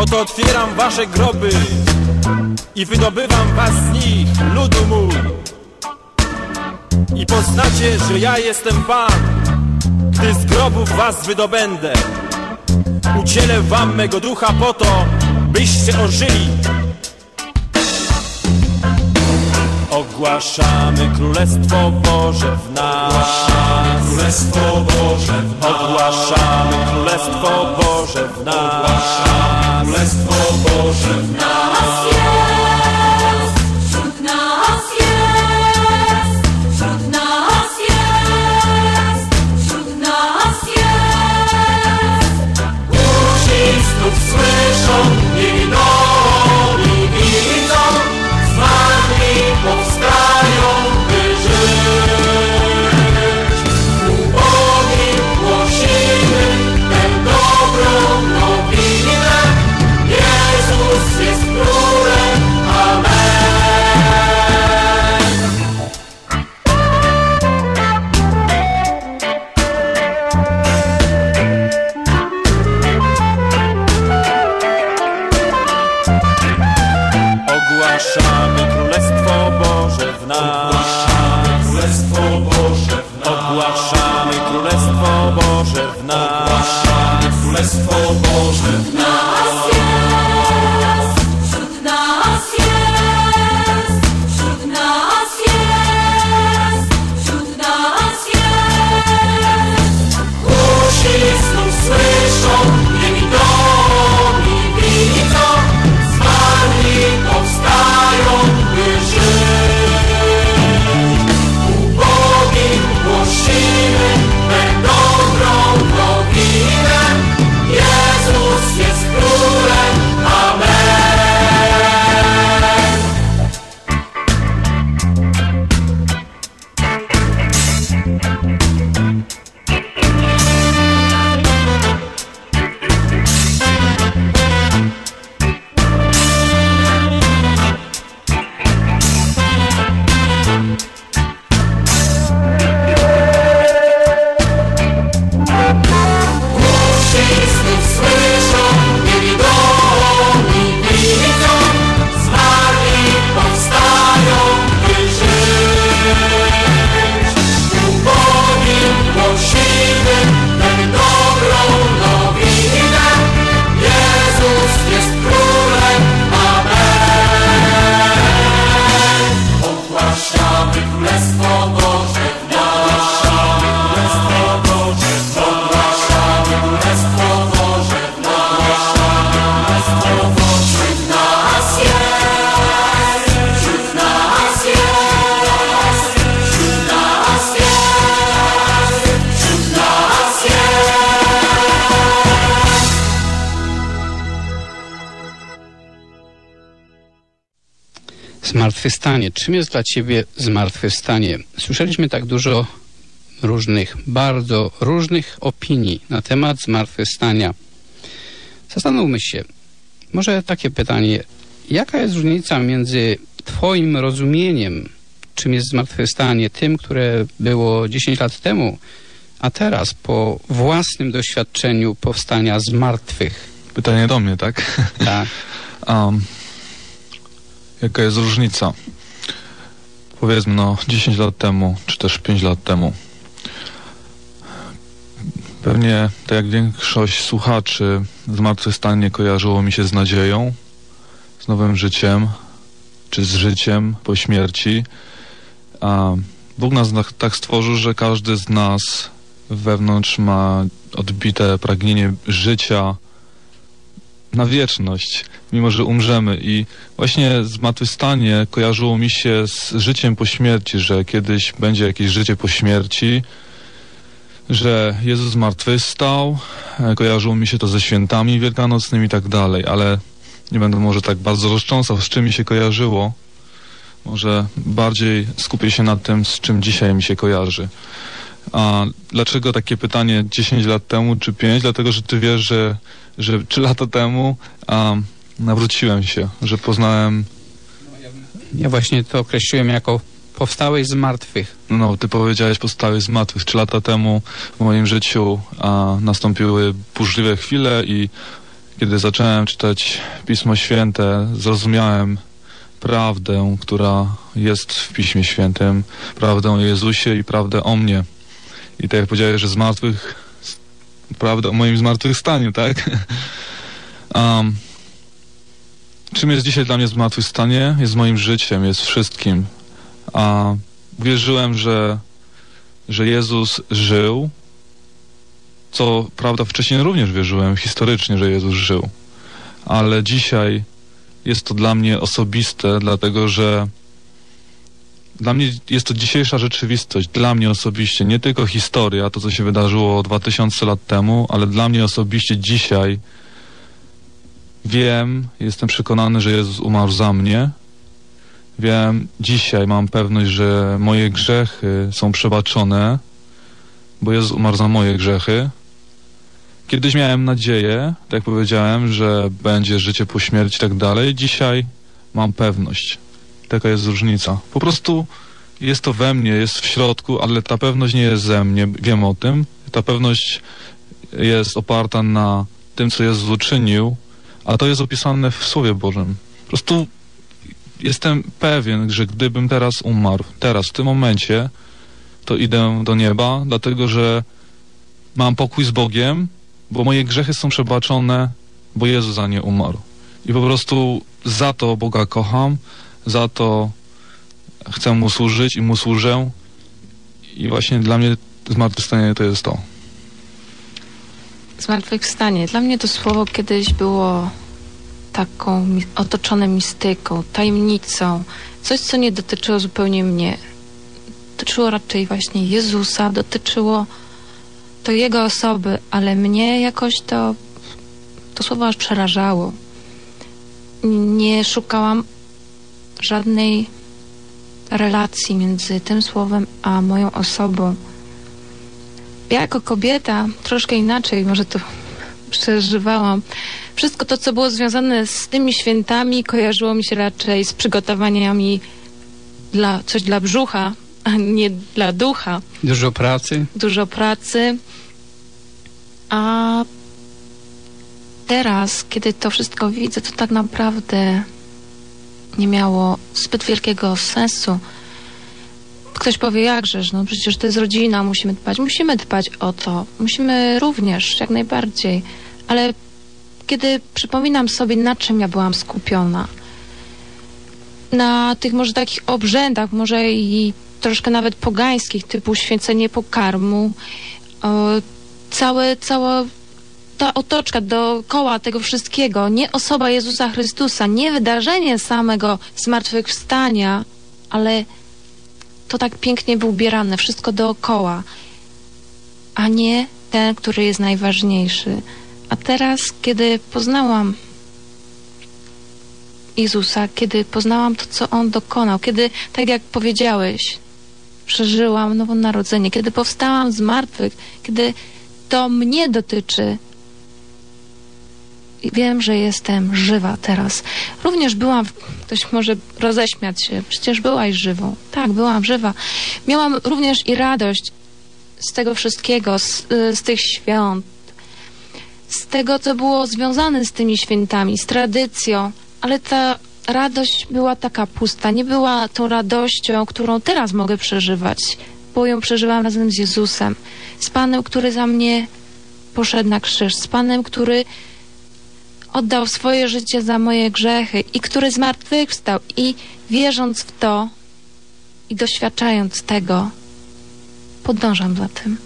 Oto otwieram wasze groby i wydobywam was z nich, ludu mój. I poznacie, że ja jestem Pan, gdy z grobów was wydobędę. Udzielę wam mego ducha po to, byście ożyli. Ogłaszamy Królestwo Boże w nas. Królestwo Boże w nas. Ogłaszamy Królestwo Boże w nas. Królestwo Boże w nas jest. Wśród nas jest. Wśród nas jest. Wśród nas jest. Uszy znów słyszą, niewidomi widzą, zmarli powstają, by żyć. Ubogim głosimy tę dobrą nowinę. Jezus jest Królem. Amen. Ogłaszamy Królestwo Boże w nas. Królestwo Boże w nas. Ogłaszamy Królestwo Boże w nas. Królestwo Boże w nas. Wśród nas jest. Wśród nas jest. Wśród nas jest. Uszy znów słyszą, niewidomi widzą, zmarli powstają, by żyć. Ubogim głosimy tę dobrą nowinę. Jezus jest Królem. Amen. Wszyscy słyszą, niewidomi widzą, zmarli powstają, by żyć. Ubogim głosimy tę dobrą nowinę. Jezus jest Królem. Amen. Ogłaszamy Królestwo Boże w nas. Królestwo Boże w nas. Ogłaszamy Królestwo Boże w nas. Królestwo Boże w nas jest. Wśród nas jest. Wśród nas jest. Wśród nas jest. Zmartwychwstanie. Czym jest dla Ciebie zmartwychwstanie? Słyszeliśmy tak dużo różnych, bardzo różnych opinii na temat zmartwychwstania. Zastanówmy się, może takie pytanie, jaka jest różnica między Twoim rozumieniem, czym jest zmartwychwstanie, tym, które było 10 lat temu, a teraz po własnym doświadczeniu powstania z martwych? Pytanie do mnie, tak? Tak. Jaka jest różnica? Powiedzmy, 10 lat temu, czy też 5 lat temu. Pewnie, tak jak większość słuchaczy, zmartwychwstanie kojarzyło mi się z nadzieją, z nowym życiem, czy z życiem po śmierci. A Bóg nas tak stworzył, że każdy z nas wewnątrz ma odbite pragnienie życia na wieczność, mimo że umrzemy. I właśnie zmartwychwstanie kojarzyło mi się z życiem po śmierci, że kiedyś będzie jakieś życie po śmierci, że Jezus zmartwychwstał, kojarzyło mi się to ze świętami wielkanocnymi i tak dalej, ale nie będę może tak bardzo roztrząsał, z czym mi się kojarzyło. Może bardziej skupię się na tym, z czym dzisiaj mi się kojarzy. A dlaczego takie pytanie 10 lat temu czy 5? Dlatego, że ty wiesz, że 3 lata temu nawróciłem się, że poznałem... Ja właśnie to określiłem jako powstałeś z martwych. No, ty powiedziałeś powstałeś z martwych. 3 lata temu w moim życiu nastąpiły burzliwe chwile i Kiedy zacząłem czytać Pismo Święte, zrozumiałem prawdę, która jest w Piśmie Świętym, prawdę o Jezusie i prawdę o mnie. I tak jak powiedziałeś, że prawda o moim zmartwychwstaniu, tak? Czym jest dzisiaj dla mnie zmartwychwstanie? Jest moim życiem, jest wszystkim. Wierzyłem, że Jezus żył, co prawda wcześniej również wierzyłem historycznie, że Jezus żył. Ale dzisiaj jest to dla mnie osobiste, dlatego że dla mnie jest to dzisiejsza rzeczywistość, dla mnie osobiście, nie tylko historia, to co się wydarzyło 2000 lat temu, ale dla mnie osobiście dzisiaj wiem, jestem przekonany, że Jezus umarł za mnie. Wiem, dzisiaj mam pewność, że moje grzechy są przebaczone, bo Jezus umarł za moje grzechy. Kiedyś miałem nadzieję, tak jak powiedziałem, że będzie życie po śmierci i tak dalej. Dzisiaj mam pewność. Taka jest różnica. Po prostu jest to we mnie, jest w środku, ale ta pewność nie jest ze mnie, wiem o tym. Ta pewność jest oparta na tym, co Jezus uczynił, a to jest opisane w Słowie Bożym. Po prostu jestem pewien, że gdybym teraz umarł, w tym momencie, to idę do nieba, dlatego że mam pokój z Bogiem, bo moje grzechy są przebaczone, bo Jezus za nie umarł. I po prostu za to Boga kocham, za to chcę Mu służyć i Mu służę. I właśnie dla mnie zmartwychwstanie to jest to. Zmartwychwstanie. Dla mnie to słowo kiedyś było taką otoczone mistyką, tajemnicą. Coś, co nie dotyczyło zupełnie mnie. Dotyczyło raczej właśnie Jezusa, dotyczyło to Jego osoby, ale mnie jakoś to słowo aż przerażało. Nie szukałam żadnej relacji między tym słowem a moją osobą. Ja jako kobieta troszkę inaczej może to przeżywałam. Wszystko to, co było związane z tymi świętami, kojarzyło mi się raczej z przygotowaniami coś dla brzucha, a nie dla ducha. Dużo pracy. Dużo pracy. A teraz, kiedy to wszystko widzę, to tak naprawdę nie miało zbyt wielkiego sensu. Ktoś powie, jakżeż, no przecież to jest rodzina, musimy dbać o to, musimy również, jak najbardziej, ale kiedy przypominam sobie, na czym ja byłam skupiona, na tych może takich obrzędach, może i troszkę nawet pogańskich, typu święcenie pokarmu, cała ta otoczka dookoła tego wszystkiego, nie osoba Jezusa Chrystusa, nie wydarzenie samego zmartwychwstania, ale to tak pięknie był ubierane, wszystko dookoła, a nie ten, który jest najważniejszy. A teraz, kiedy poznałam Jezusa, kiedy poznałam to, co On dokonał, kiedy, tak jak powiedziałeś, przeżyłam nowonarodzenie, kiedy powstałam z martwych, kiedy to mnie dotyczy, i wiem, że jestem żywa teraz. Również byłam, ktoś może roześmiać się, przecież byłaś żywą. Tak, byłam żywa. Miałam również i radość z tego wszystkiego, z tych świąt, z tego, co było związane z tymi świętami, z tradycją, ale ta radość była taka pusta. Nie była tą radością, którą teraz mogę przeżywać, bo ją przeżywam razem z Jezusem, z Panem, który za mnie poszedł na krzyż, z Panem, który oddał swoje życie za moje grzechy i który zmartwychwstał, i wierząc w to i doświadczając tego, podążam za tym.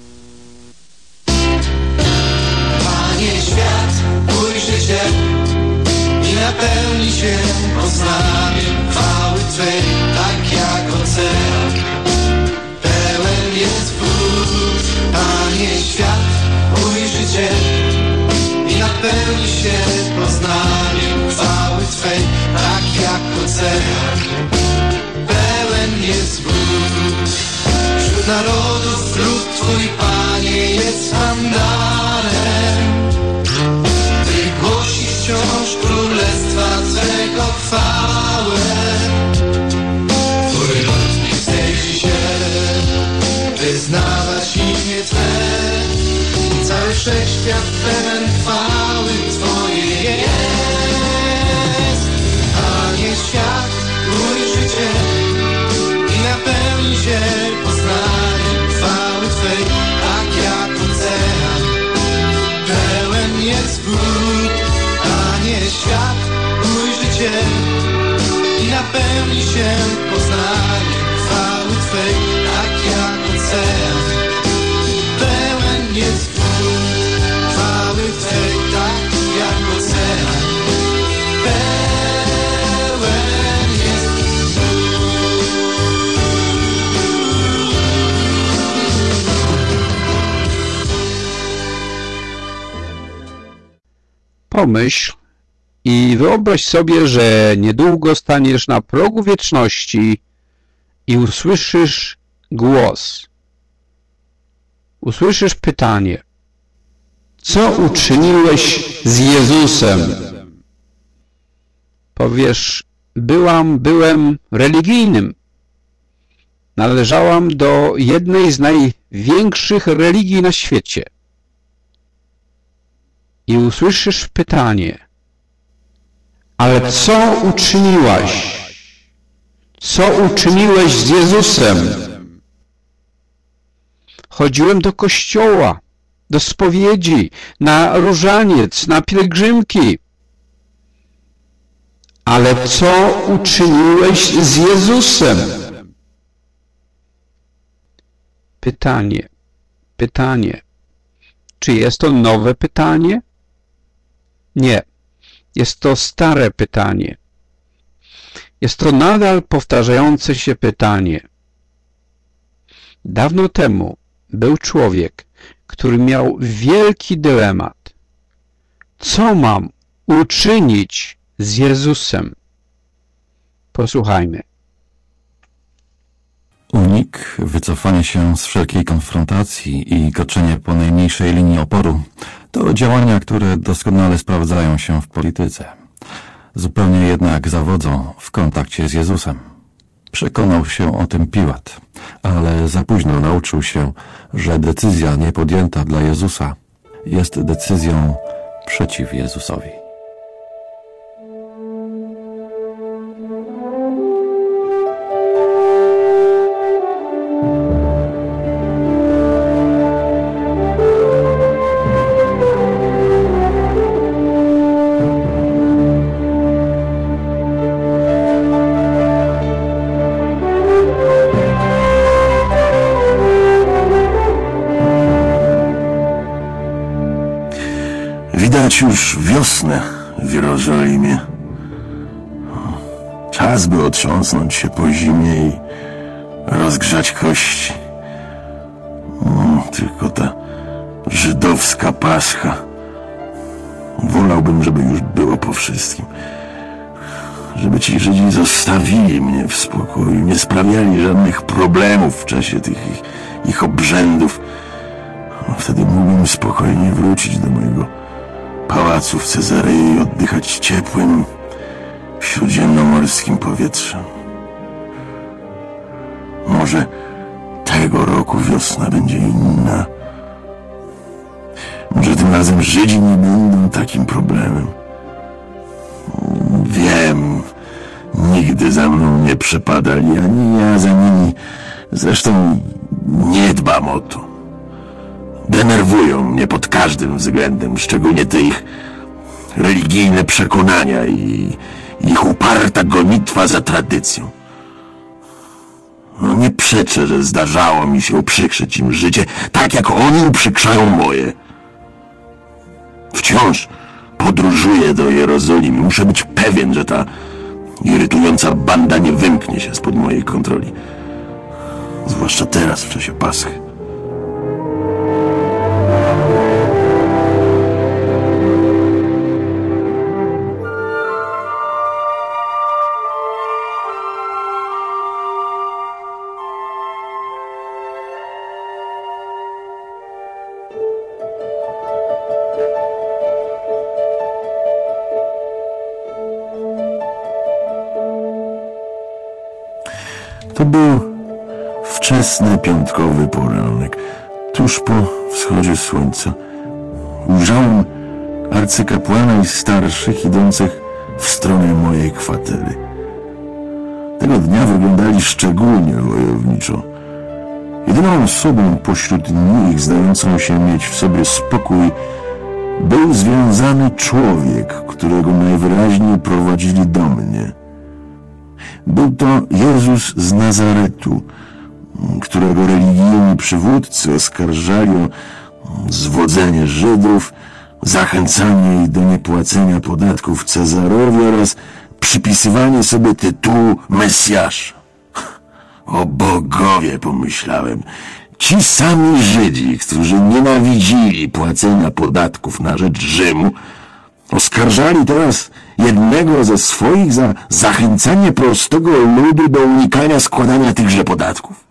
Panie, świat ujrzy Cię i napełni się poznaniem chwały Twej, tak jak ocean pełen jest wód. Panie, świat ujrzy Cię i napełni się poznaniem chwały Twej, tak jak ocean pełen jest wód. Wśród narodów lud Twój, Panie, jest handlarem, Ty głosisz wciąż królestwa Twego chwałę. Twój lud nie wstydzi się wyznawać imię Twe, cały wszechświat pełen chwały Twojej. się poznaniem chwały Twej, tak jak ocean pełen jest chwały Twej, tak jak ocean pełen jest Pomyśl i wyobraź sobie, że niedługo staniesz na progu wieczności i usłyszysz głos. Usłyszysz pytanie: co uczyniłeś z Jezusem? Powiesz: byłem religijnym. Należałam do jednej z największych religii na świecie. I usłyszysz pytanie: ale co uczyniłaś? Co uczyniłeś z Jezusem? Chodziłem do kościoła, do spowiedzi, na różaniec, na pielgrzymki. Ale co uczyniłeś z Jezusem? Pytanie. Czy jest to nowe pytanie? Nie. Jest to stare pytanie. Jest to nadal powtarzające się pytanie. Dawno temu był człowiek, który miał wielki dylemat. Co mam uczynić z Jezusem? Posłuchajmy. Unik, wycofanie się z wszelkiej konfrontacji i kroczenie po najmniejszej linii oporu to działania, które doskonale sprawdzają się w polityce. Zupełnie jednak zawodzą w kontakcie z Jezusem. Przekonał się o tym Piłat, ale za późno nauczył się, że decyzja nie podjęta dla Jezusa jest decyzją przeciw Jezusowi. Widać już wiosnę w Jerozolimie. Czas, by otrząsnąć się po zimie i rozgrzać kości. Tylko ta żydowska Pascha. Wolałbym, żeby już było po wszystkim. Żeby ci Żydzi zostawili mnie w spokoju, nie sprawiali żadnych problemów w czasie tych ich obrzędów. Wtedy mógłbym spokojnie wrócić do mojego pałacu w Cezarei i oddychać ciepłym, śródziemnomorskim powietrzem. Może tego roku wiosna będzie inna. Może tym razem Żydzi nie będą takim problemem. Wiem, nigdy za mną nie przepadali, ani ja za nimi. Zresztą nie dbam o to. Denerwują mnie pod każdym względem, szczególnie te ich religijne przekonania i ich uparta gonitwa za tradycją. Nie przeczę, że zdarzało mi się uprzykrzyć im życie, tak jak oni uprzykrzają moje. Wciąż podróżuję do Jerozolimy. Muszę być pewien, że ta irytująca banda nie wymknie się spod mojej kontroli. Zwłaszcza teraz, w czasie Paschy. To był wczesny piątkowy poranek. Tuż po wschodzie słońca ujrzałem arcykapłana i starszych idących w stronę mojej kwatery. Tego dnia wyglądali szczególnie wojowniczo. Jedyną osobą pośród nich, zdającą się mieć w sobie spokój, był związany człowiek, którego najwyraźniej prowadzili do mnie. Był to Jezus z Nazaretu, którego religijni przywódcy oskarżali o zwodzenie Żydów, zachęcanie ich do niepłacenia podatków Cezarowi oraz przypisywanie sobie tytułu Mesjasza. O bogowie, pomyślałem, ci sami Żydzi, którzy nienawidzili płacenia podatków na rzecz Rzymu, oskarżali teraz jednego ze swoich za zachęcanie prostego ludu do unikania składania tychże podatków.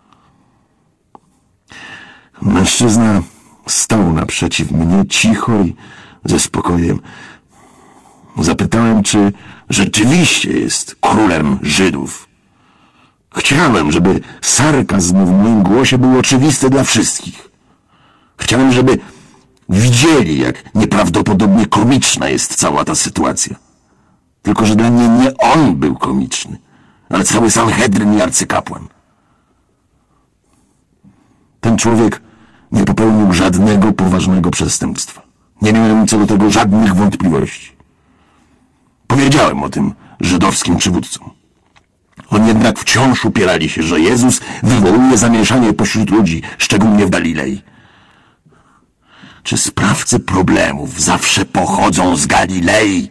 Mężczyzna stał naprzeciw mnie cicho i ze spokojem. Zapytałem, czy rzeczywiście jest królem Żydów. Chciałem, żeby sarkazm w moim głosie był oczywisty dla wszystkich. Chciałem, żeby widzieli, jak nieprawdopodobnie komiczna jest cała ta sytuacja. Tylko że dla mnie nie on był komiczny, ale cały Sanhedryn i arcykapłan. Ten człowiek nie popełnił żadnego poważnego przestępstwa. Nie miałem co do tego żadnych wątpliwości. Powiedziałem o tym żydowskim przywódcom. Oni jednak wciąż upierali się, że Jezus wywołuje zamieszanie pośród ludzi, szczególnie w Galilei. Czy sprawcy problemów zawsze pochodzą z Galilei?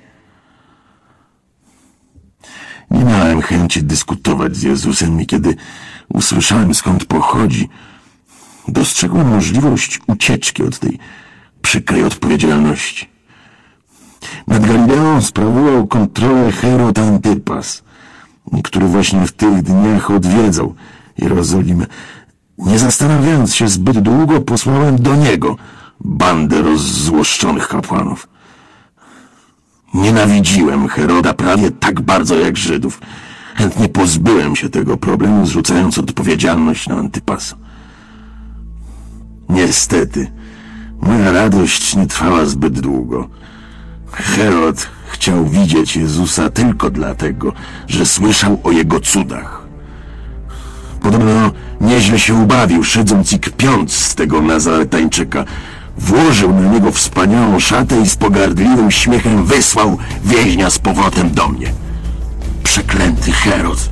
Nie miałem chęci dyskutować z Jezusem i kiedy usłyszałem, skąd pochodzi, dostrzegłem możliwość ucieczki od tej przykrej odpowiedzialności. Nad Galileą sprawował kontrolę Herod Antypas, który właśnie w tych dniach odwiedzał Jerozolimę. Nie zastanawiając się zbyt długo, posłałem do niego bandę rozzłoszczonych kapłanów. Nienawidziłem Heroda prawie tak bardzo jak Żydów. Chętnie pozbyłem się tego problemu, zrzucając odpowiedzialność na Antypasa. Niestety, moja radość nie trwała zbyt długo. Herod chciał widzieć Jezusa tylko dlatego, że słyszał o jego cudach. Podobno nieźle się ubawił, szydząc i kpiąc z tego Nazaretańczyka. Włożył na niego wspaniałą szatę i z pogardliwym śmiechem wysłał więźnia z powrotem do mnie. Przeklęty Herod!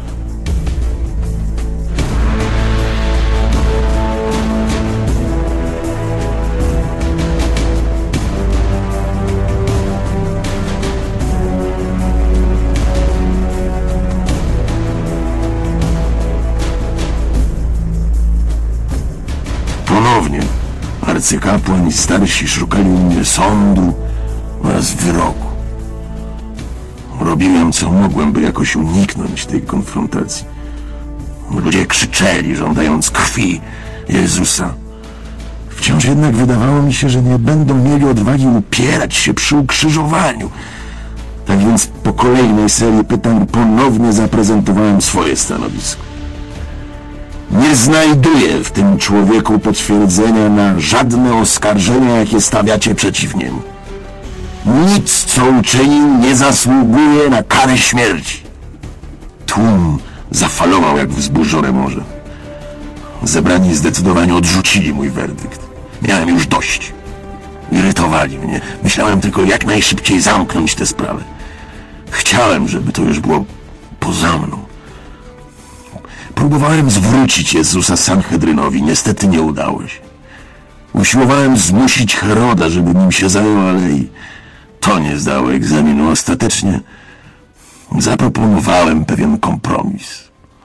Ponownie arcykapłan i starsi szukali u mnie sądu oraz wyroku. Robiłem co mogłem, by jakoś uniknąć tej konfrontacji. Ludzie krzyczeli, żądając krwi Jezusa. Wciąż jednak wydawało mi się, że nie będą mieli odwagi upierać się przy ukrzyżowaniu. Tak więc po kolejnej serii pytań ponownie zaprezentowałem swoje stanowisko. Nie znajduję w tym człowieku potwierdzenia na żadne oskarżenia, jakie stawiacie przeciw niemu. Nic, co uczynił, nie zasługuje na karę śmierci. Tłum zafalował jak wzburzone morze. Zebrani zdecydowanie odrzucili mój werdykt. Miałem już dość. Irytowali mnie. Myślałem tylko, jak najszybciej zamknąć tę sprawę. Chciałem, żeby to już było poza mną. Próbowałem zwrócić Jezusa Sanhedrynowi, niestety nie udało się. Usiłowałem zmusić Heroda, żeby nim się zajął, ale i to nie zdało egzaminu. Ostatecznie zaproponowałem pewien kompromis.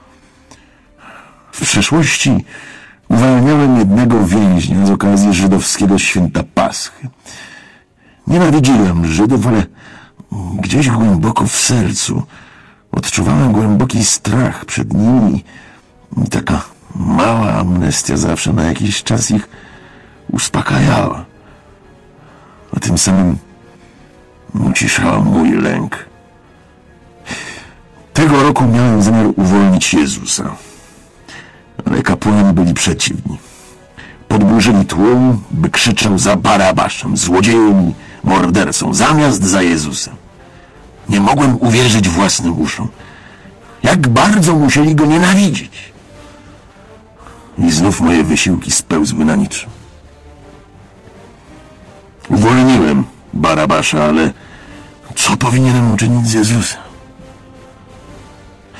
W przeszłości uwalniałem jednego więźnia z okazji żydowskiego święta Paschy. Nienawidziłem Żydów, ale gdzieś głęboko w sercu odczuwałem głęboki strach przed nimi i taka mała amnestia zawsze na jakiś czas ich uspokajała, a tym samym uciszała mój lęk. Tego roku miałem zamiar uwolnić Jezusa, ale kapłani byli przeciwni. Podburzyli tłum, by krzyczał za Barabaszem, złodziejem i mordercą, zamiast za Jezusem. Nie mogłem uwierzyć własnym uszom. Jak bardzo musieli go nienawidzić. I znów moje wysiłki spełzły na niczym. Uwolniłem Barabasza, ale co powinienem uczynić z Jezusem?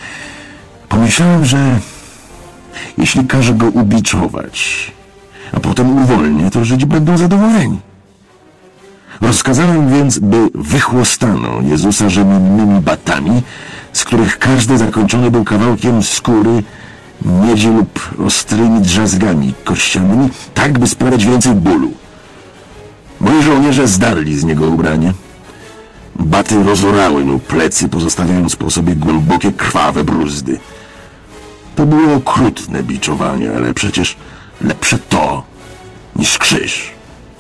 Myślałem, że jeśli każe go ubiczować, a potem uwolnię, to Żydzi będą zadowoleni. Rozkazałem więc, by wychłostano Jezusa rzemiennymi batami, z których każdy zakończony był kawałkiem skóry, miedzi lub ostrymi drzazgami kościanymi, tak by sprawiać więcej bólu. Moi żołnierze zdarli z niego ubranie. Baty rozorały mu plecy, pozostawiając po sobie głębokie, krwawe bruzdy. To było okrutne biczowanie, ale przecież lepsze to niż krzyż.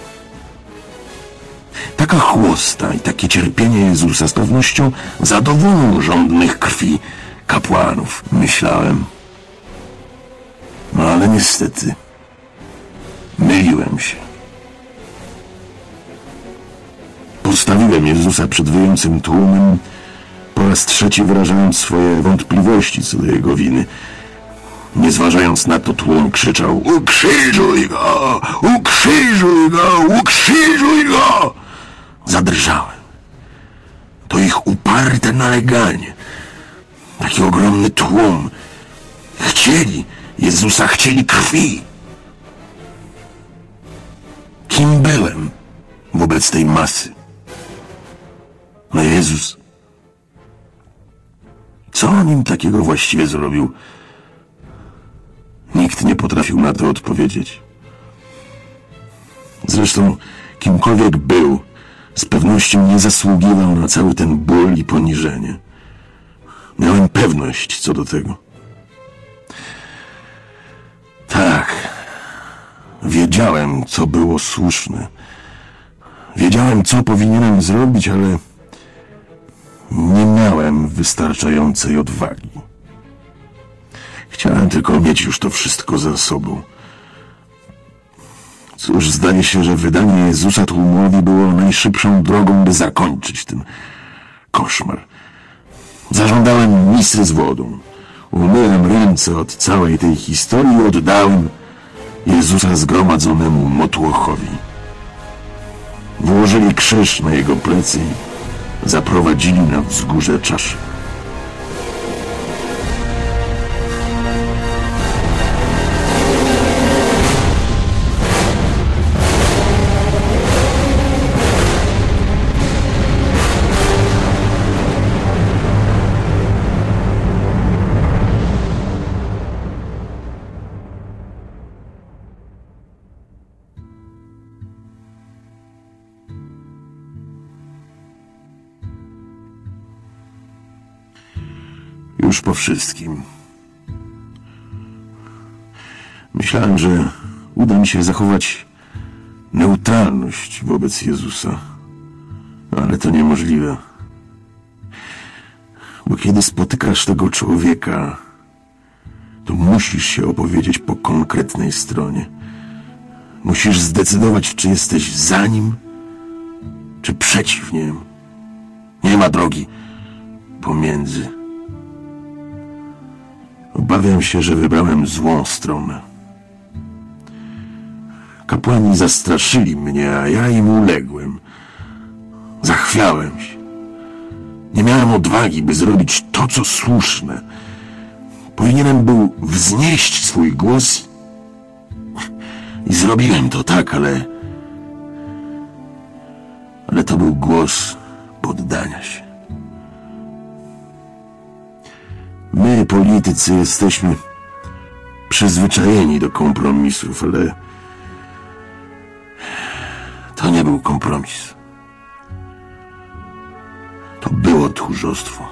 Taka chłosta i takie cierpienie Jezusa z pewnością zadowolą żądnych krwi kapłanów, myślałem. No ale niestety myliłem się. Postawiłem Jezusa przed wyjącym tłumem, po raz trzeci wyrażając swoje wątpliwości co do jego winy. Nie zważając na to, tłum krzyczał: ukrzyżuj go! Ukrzyżuj go! Ukrzyżuj go! Zadrżałem. To ich uparte naleganie. Taki ogromny tłum. Chcieli Jezusa, chcieli krwi. Kim byłem wobec tej masy? No Jezus. Co on im takiego właściwie zrobił? Nikt nie potrafił na to odpowiedzieć. Zresztą, kimkolwiek był, z pewnością nie zasługiwał na cały ten ból i poniżenie. Miałem pewność co do tego. Tak, wiedziałem, co było słuszne. Wiedziałem, co powinienem zrobić, ale nie miałem wystarczającej odwagi. Chciałem tylko mieć już to wszystko za sobą. Cóż, zdaje się, że wydanie Jezusa tłumowi było najszybszą drogą, by zakończyć ten koszmar. Zażądałem misy z wodą. Umyłem ręce od całej tej historii i oddałem Jezusa zgromadzonemu motłochowi. Włożyli krzyż na jego plecy i zaprowadzili na wzgórze czaszy. Już po wszystkim. Myślałem, że uda mi się zachować neutralność wobec Jezusa. Ale to niemożliwe. Bo kiedy spotykasz tego człowieka, to musisz się opowiedzieć po konkretnej stronie. Musisz zdecydować, czy jesteś za nim, czy przeciw niemu. Nie ma drogi pomiędzy. Obawiam się, że wybrałem złą stronę. Kapłani zastraszyli mnie, a ja im uległem. Zachwiałem się. Nie miałem odwagi, by zrobić to, co słuszne. Powinienem był wznieść swój głos i zrobiłem to, tak, ale to był głos poddania się. My, politycy, jesteśmy przyzwyczajeni do kompromisów, ale to nie był kompromis. To było tchórzostwo.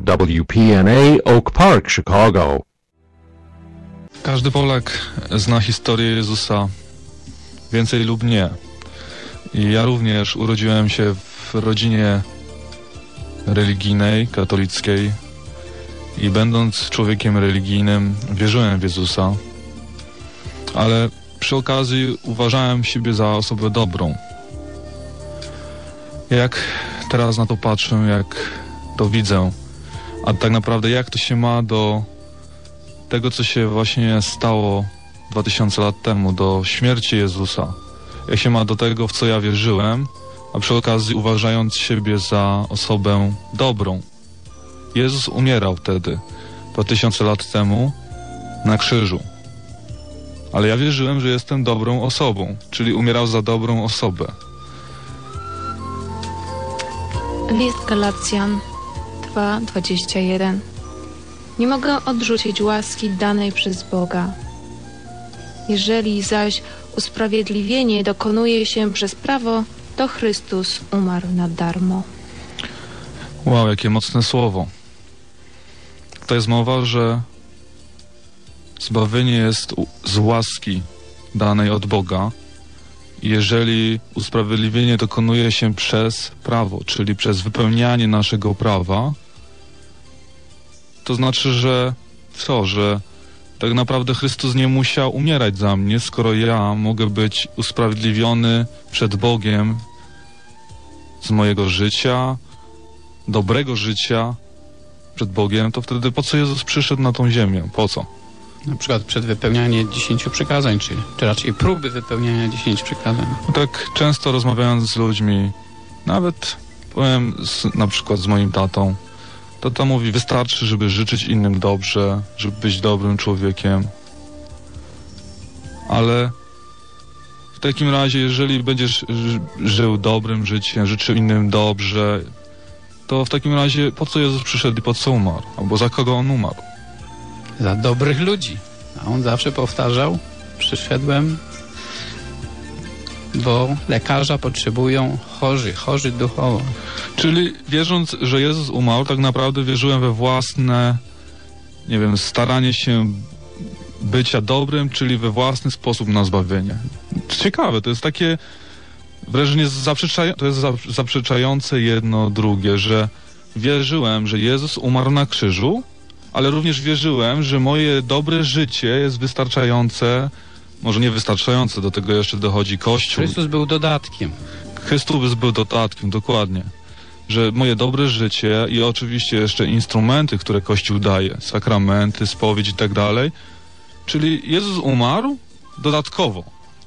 WPNA Oak Park, Chicago. Każdy Polak zna historię Jezusa, więcej lub nie. I ja również urodziłem się w rodzinie religijnej, katolickiej i będąc człowiekiem religijnym wierzyłem w Jezusa, ale przy okazji uważałem siebie za osobę dobrą. Jak teraz na to patrzę, jak to widzę, a tak naprawdę jak to się ma do tego, co się właśnie stało 2000 lat temu, do śmierci Jezusa. Jak się ma do tego, w co ja wierzyłem, a przy okazji uważając siebie za osobę dobrą. Jezus umierał wtedy, 2000 lat temu, na krzyżu. Ale ja wierzyłem, że jestem dobrą osobą, czyli umierał za dobrą osobę. List Galacjan 2:21. Nie mogę odrzucić łaski danej przez Boga. Jeżeli zaś usprawiedliwienie dokonuje się przez prawo, to Chrystus umarł na darmo. Wow, jakie mocne słowo. To jest mowa, że zbawienie jest z łaski danej od Boga. Jeżeli usprawiedliwienie dokonuje się przez prawo, czyli przez wypełnianie naszego prawa, to znaczy, że co? Że tak naprawdę Chrystus nie musiał umierać za mnie, skoro ja mogę być usprawiedliwiony przed Bogiem z mojego życia, dobrego życia przed Bogiem, to wtedy po co Jezus przyszedł na tą ziemię? Po co? Na przykład przed wypełnianiem 10 przykazań, czy raczej próby wypełniania 10 przykazań. Tak często rozmawiając z ludźmi, nawet powiem na przykład z moim tatą, tata mówi, wystarczy, żeby życzyć innym dobrze, żeby być dobrym człowiekiem. Ale w takim razie, jeżeli będziesz żył dobrym życiem, życzył innym dobrze, to w takim razie po co Jezus przyszedł i po co umarł? Albo za kogo On umarł? Za dobrych ludzi. A On zawsze powtarzał, przyszedłem, bo lekarza potrzebują chorzy duchowo. Czyli wierząc, że Jezus umarł, tak naprawdę wierzyłem we własne, nie wiem, staranie się bycia dobrym, czyli we własny sposób na zbawienie. Ciekawe, to jest takie wrażenie zaprzeczające jedno drugie, że wierzyłem, że Jezus umarł na krzyżu, ale również wierzyłem, że moje dobre życie jest wystarczające, może nie wystarczające, do tego jeszcze dochodzi Kościół. Chrystus był dodatkiem. Chrystus był dodatkiem, dokładnie. Że moje dobre życie i oczywiście jeszcze instrumenty, które Kościół daje, sakramenty, spowiedź i tak dalej, czyli Jezus umarł dodatkowo.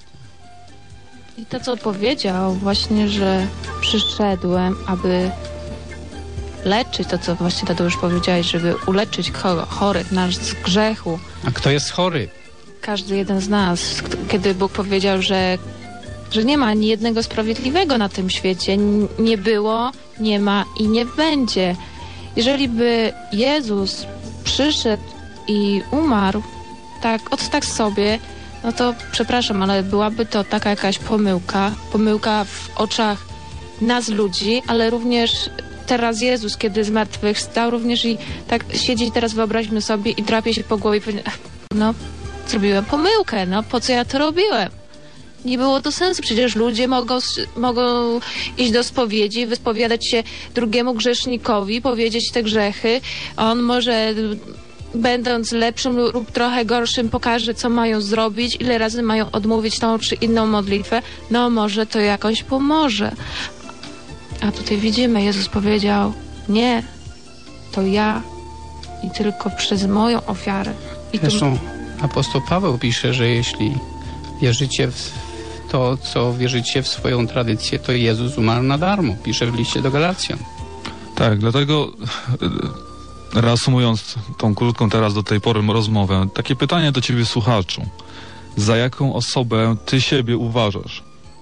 I to, co powiedział właśnie, że przyszedłem, aby leczyć, to co właśnie Tadeusz powiedziałeś, żeby uleczyć chorych nas z grzechu. A kto jest chory? Każdy jeden z nas. Kiedy Bóg powiedział, że nie ma ani jednego sprawiedliwego na tym świecie, nie było, nie ma i nie będzie. Jeżeli by Jezus przyszedł i umarł tak sobie, no to przepraszam, ale byłaby to taka jakaś pomyłka w oczach nas ludzi, ale również teraz Jezus, kiedy zmartwychwstał, również i tak siedzi teraz, wyobraźmy sobie, i drapie się po głowie i powie, no, zrobiłem pomyłkę, no, po co ja to robiłem? Nie było to sensu, przecież ludzie mogą iść do spowiedzi, wyspowiadać się drugiemu grzesznikowi, powiedzieć te grzechy, on może, będąc lepszym lub trochę gorszym, pokaże, co mają zrobić, ile razy mają odmówić tą czy inną modlitwę, no może to jakoś pomoże. A tutaj widzimy, Jezus powiedział, nie, to ja i tylko przez moją ofiarę. Zresztą apostoł Paweł pisze, że jeśli wierzycie w to, co wierzycie w swoją tradycję, to Jezus umarł na darmo. Pisze w liście do Galacjan. Tak, dlatego reasumując tą krótką teraz do tej pory rozmowę, takie pytanie do ciebie, słuchaczu. Za jaką osobę ty siebie uważasz?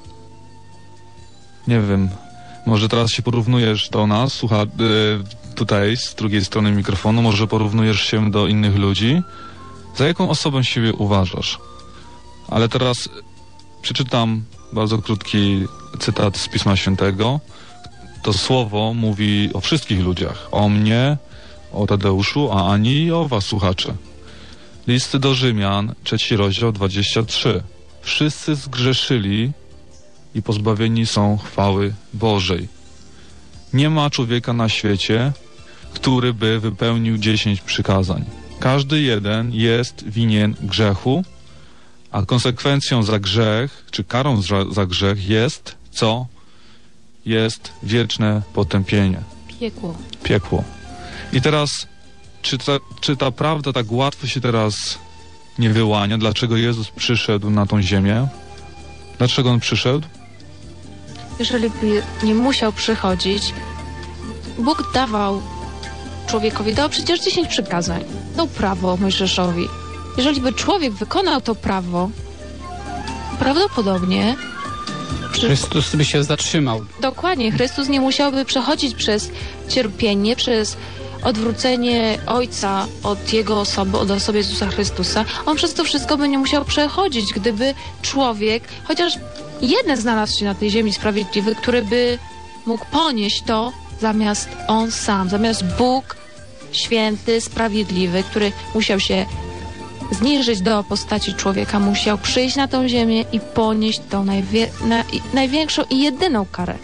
Nie wiem, może teraz się porównujesz do nas, tutaj z drugiej strony mikrofonu, może porównujesz się do innych ludzi. Za jaką osobę siebie uważasz? Ale teraz przeczytam bardzo krótki cytat z Pisma Świętego. To słowo mówi o wszystkich ludziach. O mnie, o Tadeuszu, a ani i o was, słuchacze. List do Rzymian, 3 rozdział, 23. Wszyscy zgrzeszyli i pozbawieni są chwały Bożej. Nie ma człowieka na świecie, który by wypełnił 10 przykazań. Każdy jeden jest winien grzechu, a konsekwencją za grzech, czy karą za grzech jest co? Jest wieczne potępienie. Piekło. I teraz, czy ta prawda tak łatwo się teraz nie wyłania? Dlaczego Jezus przyszedł na tą ziemię? Dlaczego On przyszedł? Jeżeli by nie musiał przychodzić, Bóg dawał człowiekowi, dał przecież 10 przykazań. Dał prawo Mojżeszowi. Jeżeli by człowiek wykonał to prawo, prawdopodobnie Chrystus by się zatrzymał. Dokładnie. Chrystus nie musiałby przechodzić przez cierpienie, przez odwrócenie Ojca od Jego osoby, od osoby Jezusa Chrystusa. On przez to wszystko by nie musiał przechodzić, gdyby człowiek, chociaż jeden znalazł się na tej ziemi sprawiedliwy, który by mógł ponieść to zamiast on sam, zamiast Bóg święty, sprawiedliwy, który musiał się zniżyć do postaci człowieka, musiał przyjść na tą ziemię i ponieść tą największą i jedyną karę.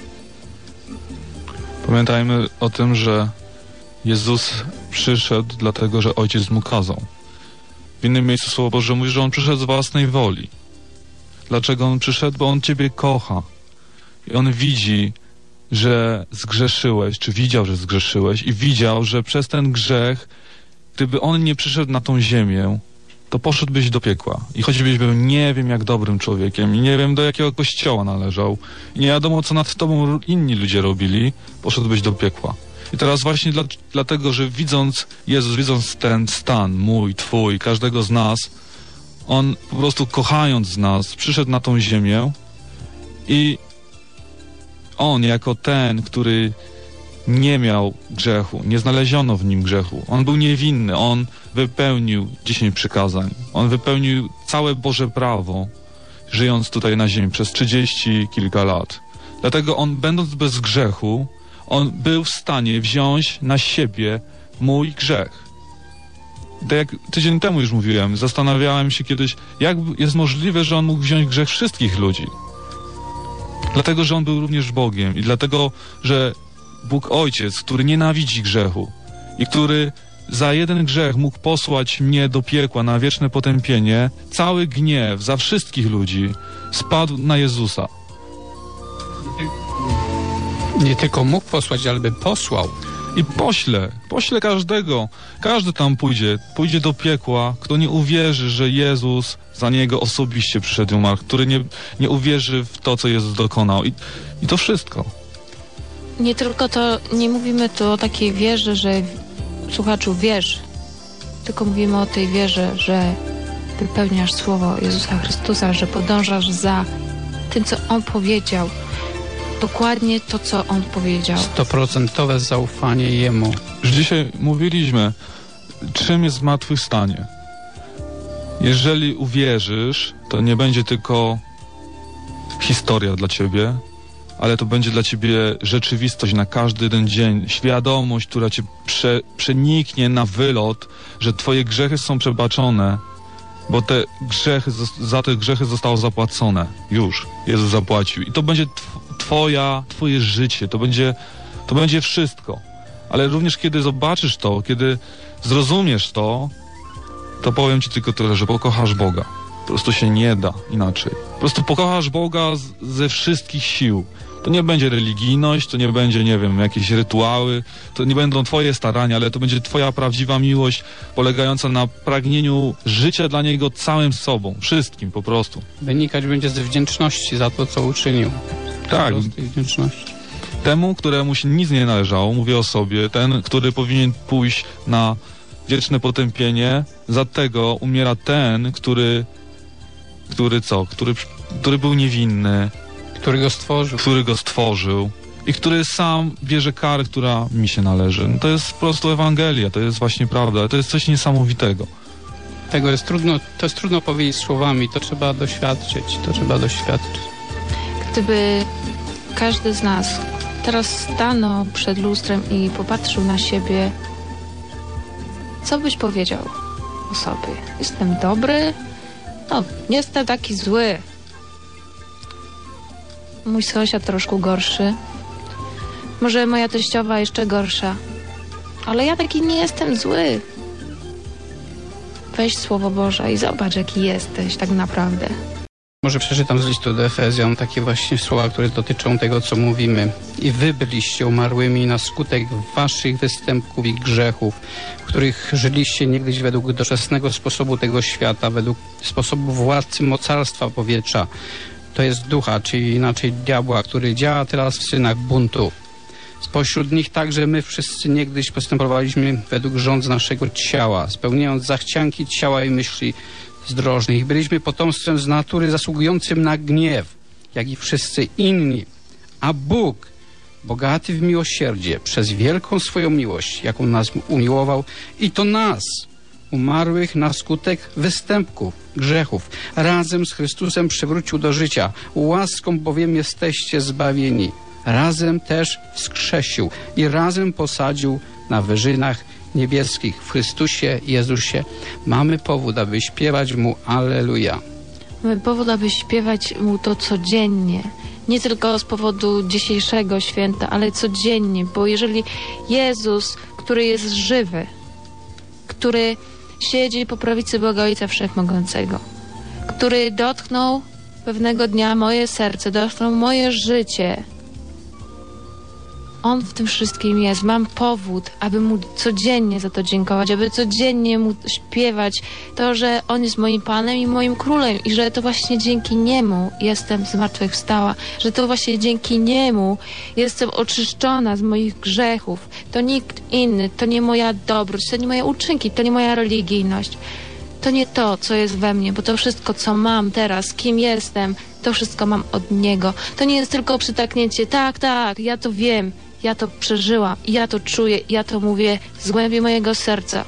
Pamiętajmy o tym, że Jezus przyszedł dlatego, że Ojciec mu kazał. W innym miejscu Słowo Boże mówi, że On przyszedł z własnej woli. Dlaczego On przyszedł? Bo On Ciebie kocha. I On widzi, że zgrzeszyłeś, czy widział, że zgrzeszyłeś i widział, że przez ten grzech, gdyby On nie przyszedł na tą ziemię, to poszedłbyś do piekła. I choćbyś był nie wiem jak dobrym człowiekiem i nie wiem do jakiego kościoła należał i nie wiadomo co nad tobą inni ludzie robili, poszedłbyś do piekła. I teraz właśnie dlatego, że Jezus widząc ten stan mój, twój, każdego z nas, On po prostu kochając nas przyszedł na tą ziemię i On jako ten, który nie miał grzechu, nie znaleziono w nim grzechu. On był niewinny, On wypełnił 10 przykazań. On wypełnił całe Boże prawo, żyjąc tutaj na ziemi przez 30 kilka lat. Dlatego On, będąc bez grzechu, On był w stanie wziąć na siebie mój grzech. Tak jak tydzień temu już mówiłem, zastanawiałem się kiedyś, jak jest możliwe, że On mógł wziąć grzech wszystkich ludzi. Dlatego, że On był również Bogiem i dlatego, że Bóg Ojciec, który nienawidzi grzechu i który za jeden grzech mógł posłać mnie do piekła na wieczne potępienie, cały gniew za wszystkich ludzi spadł na Jezusa. Nie tylko mógł posłać, ale by posłał. I pośle każdego. Każdy tam pójdzie do piekła, kto nie uwierzy, że Jezus za niego osobiście przyszedł i umarł, który nie uwierzy w to, co Jezus dokonał. I to wszystko. Nie tylko to, nie mówimy tu o takiej wierze, że słuchaczu wierz, tylko mówimy o tej wierze, że wypełniasz słowo Jezusa Chrystusa, że podążasz za tym, co On powiedział. Dokładnie to, co On powiedział. 100% zaufanie Jemu. Już dzisiaj mówiliśmy, czym jest zmartwychwstanie. Jeżeli uwierzysz, to nie będzie tylko historia dla ciebie, ale to będzie dla ciebie rzeczywistość na każdy jeden dzień, świadomość, która cię przeniknie na wylot, że twoje grzechy są przebaczone, bo za te grzechy zostało zapłacone. Już. Jezus zapłacił. I to będzie twoje życie. To będzie wszystko. Ale również kiedy zobaczysz to, kiedy zrozumiesz to powiem ci tylko tyle, że pokochasz Boga. Po prostu się nie da inaczej. Po prostu pokochasz Boga ze wszystkich sił. To nie będzie religijność, to nie będzie, nie wiem, jakieś rytuały, to nie będą twoje starania, ale to będzie twoja prawdziwa miłość polegająca na pragnieniu życia dla Niego całym sobą, wszystkim po prostu. Wynikać będzie z wdzięczności za to, co uczynił. Tak. Wdzięczności. Temu, któremu się nic nie należało, mówię o sobie, ten, który powinien pójść na wieczne potępienie, za tego umiera ten, który był niewinny, który go stworzył i który sam bierze karę, która mi się należy. No to jest po prostu Ewangelia, to jest właśnie prawda, to jest coś niesamowitego. To jest trudno powiedzieć słowami, to trzeba doświadczyć. Gdyby każdy z nas teraz stanął przed lustrem i popatrzył na siebie Co byś powiedział o sobie? Jestem dobry? No, nie jestem taki zły. Mój sąsiad troszkę gorszy. Może moja teściowa jeszcze gorsza. Ale ja taki nie jestem zły. Weź Słowo Boże i zobacz, jaki jesteś tak naprawdę. Może przeczytam z listu do Efezjan takie właśnie słowa, które dotyczą tego, co mówimy. I wy byliście umarłymi na skutek waszych występków i grzechów, w których żyliście niegdyś według doczesnego sposobu tego świata, według sposobu władcy mocarstwa powietrza, to jest ducha, czyli inaczej diabła, który działa teraz w synach buntu. Spośród nich także my wszyscy niegdyś postępowaliśmy według rządz naszego ciała, spełniając zachcianki ciała i myśli zdrożnych. Byliśmy potomstwem z natury zasługującym na gniew, jak i wszyscy inni. A Bóg, bogaty w miłosierdzie, przez wielką swoją miłość, jaką nas umiłował, i to nas, umarłych na skutek występków, grzechów, razem z Chrystusem przywrócił do życia. Łaską bowiem jesteście zbawieni. Razem też wskrzesił i razem posadził na wyżynach niebieskich w Chrystusie Jezusie. Mamy powód, aby śpiewać Mu Alleluja. Mamy powód, aby śpiewać Mu to codziennie. Nie tylko z powodu dzisiejszego święta, ale codziennie, bo jeżeli Jezus, który jest żywy, który siedzi po prawicy Boga Ojca Wszechmogącego, który dotknął pewnego dnia moje serce, dotknął moje życie, On w tym wszystkim jest. Mam powód, aby Mu codziennie za to dziękować, aby codziennie Mu śpiewać to, że On jest moim Panem i moim Królem i że to właśnie dzięki Niemu jestem zmartwychwstała, że to właśnie dzięki Niemu jestem oczyszczona z moich grzechów. To nikt inny, to nie moja dobroć, to nie moje uczynki, to nie moja religijność. To nie to, co jest we mnie, bo to wszystko, co mam teraz, kim jestem, to wszystko mam od Niego. To nie jest tylko przytaknięcie, tak, ja to wiem, ja to przeżyłam, ja to czuję, ja to mówię z głębi mojego serca.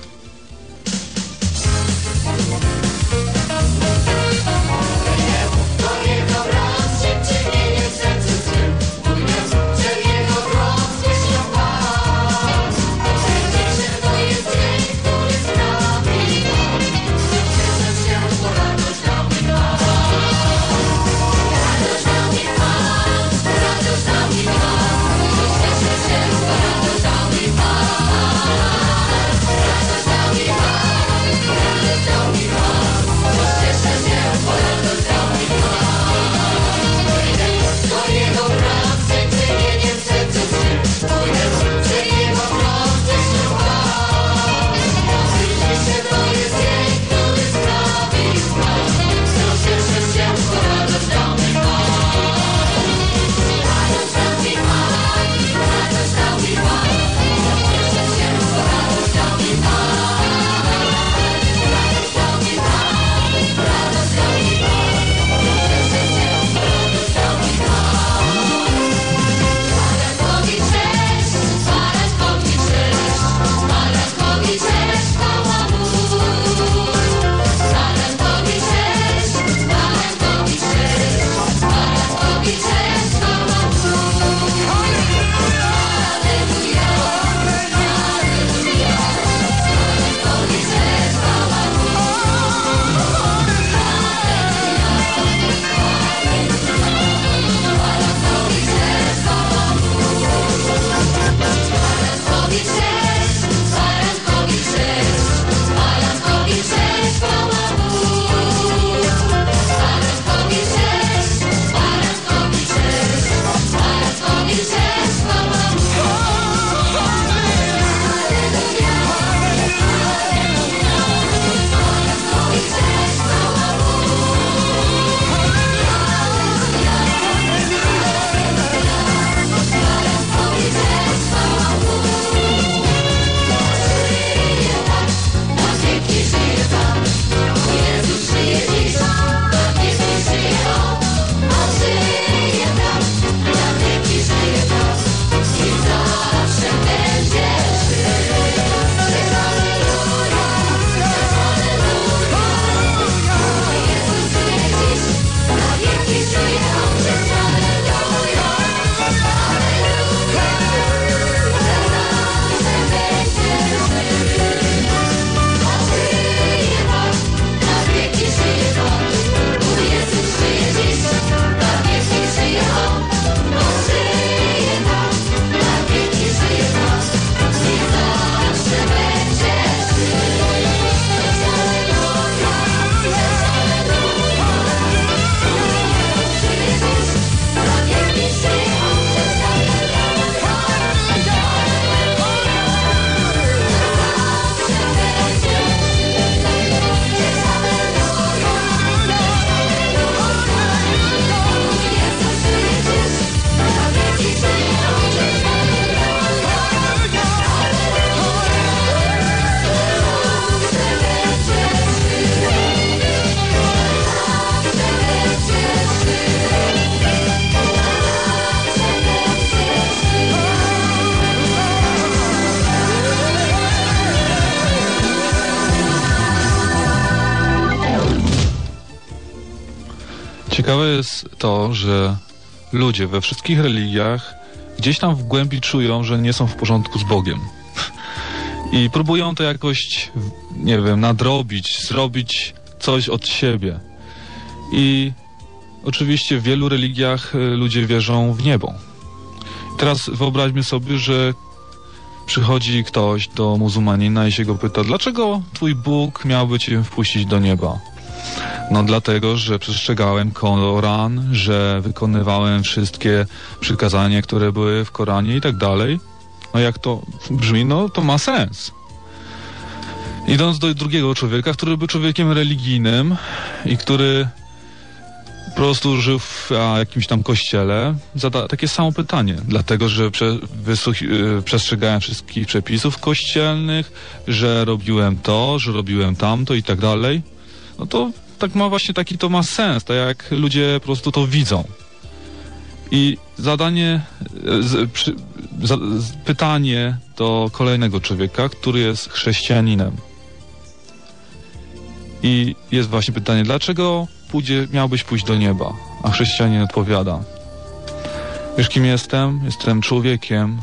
Radość Ciekawe jest to, że ludzie we wszystkich religiach gdzieś tam w głębi czują, że nie są w porządku z Bogiem. I próbują to jakoś, nie wiem, nadrobić, zrobić coś od siebie. I oczywiście w wielu religiach ludzie wierzą w niebo. Teraz wyobraźmy sobie, że przychodzi ktoś do muzułmanina i się go pyta, dlaczego twój Bóg miałby cię wpuścić do nieba? No dlatego, że przestrzegałem Koran, że wykonywałem wszystkie przykazania, które były w Koranie i tak dalej. No jak to brzmi, no to ma sens. Idąc do drugiego człowieka, który był człowiekiem religijnym i który po prostu żył w jakimś tam kościele, zada takie samo pytanie. Dlatego, że przestrzegałem wszystkich przepisów kościelnych, że robiłem to, że robiłem tamto i tak dalej. No to tak ma właśnie taki to ma sens, tak jak ludzie po prostu to widzą. I pytanie do kolejnego człowieka, który jest chrześcijaninem. I jest właśnie pytanie, dlaczego miałbyś pójść do nieba? A chrześcijanin odpowiada, wiesz kim jestem? Jestem człowiekiem,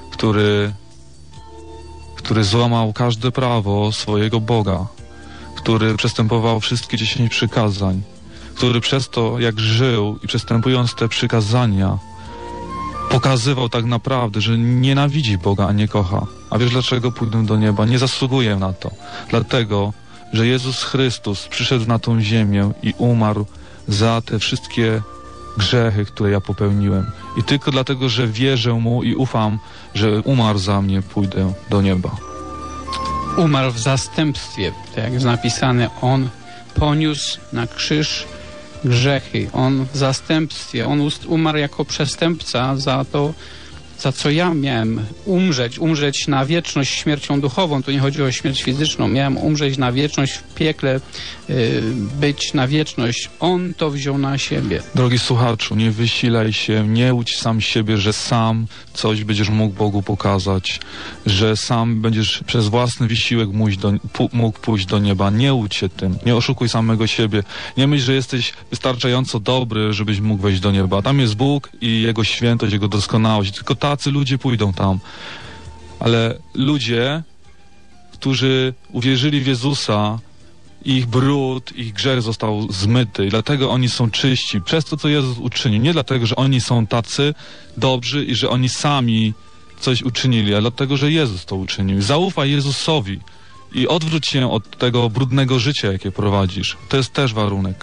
który złamał każde prawo swojego Boga, który przestępował wszystkie 10 przykazań, który przez to, jak żył i przestępując te przykazania, pokazywał tak naprawdę, że nienawidzi Boga, a nie kocha. A wiesz dlaczego pójdę do nieba? Nie zasługuję na to. Dlatego, że Jezus Chrystus przyszedł na tą ziemię i umarł za te wszystkie grzechy, które ja popełniłem. I tylko dlatego, że wierzę Mu i ufam, że umarł za mnie, pójdę do nieba. Umarł w zastępstwie, tak jak jest napisane, On poniósł na krzyż grzechy. On w zastępstwie, On umarł jako przestępca za to, za co ja miałem umrzeć na wieczność śmiercią duchową. Tu nie chodzi o śmierć fizyczną. Miałem umrzeć na wieczność w piekle, być na wieczność. On to wziął na siebie. Drogi słuchaczu, nie wysilaj się, nie łudź sam siebie, że sam coś będziesz mógł Bogu pokazać, że sam będziesz przez własny wysiłek mógł pójść do nieba. Nie łudź się tym, nie oszukuj samego siebie. Nie myśl, że jesteś wystarczająco dobry, żebyś mógł wejść do nieba. Tam jest Bóg i Jego świętość, Jego doskonałość. Tylko tacy ludzie pójdą tam. Ale ludzie, którzy uwierzyli w Jezusa, ich brud, ich grzech został zmyty i dlatego oni są czyści przez to, co Jezus uczynił. Nie dlatego, że oni są tacy dobrzy i że oni sami coś uczynili, ale dlatego, że Jezus to uczynił. Zaufaj Jezusowi i odwróć się od tego brudnego życia, jakie prowadzisz. To jest też warunek.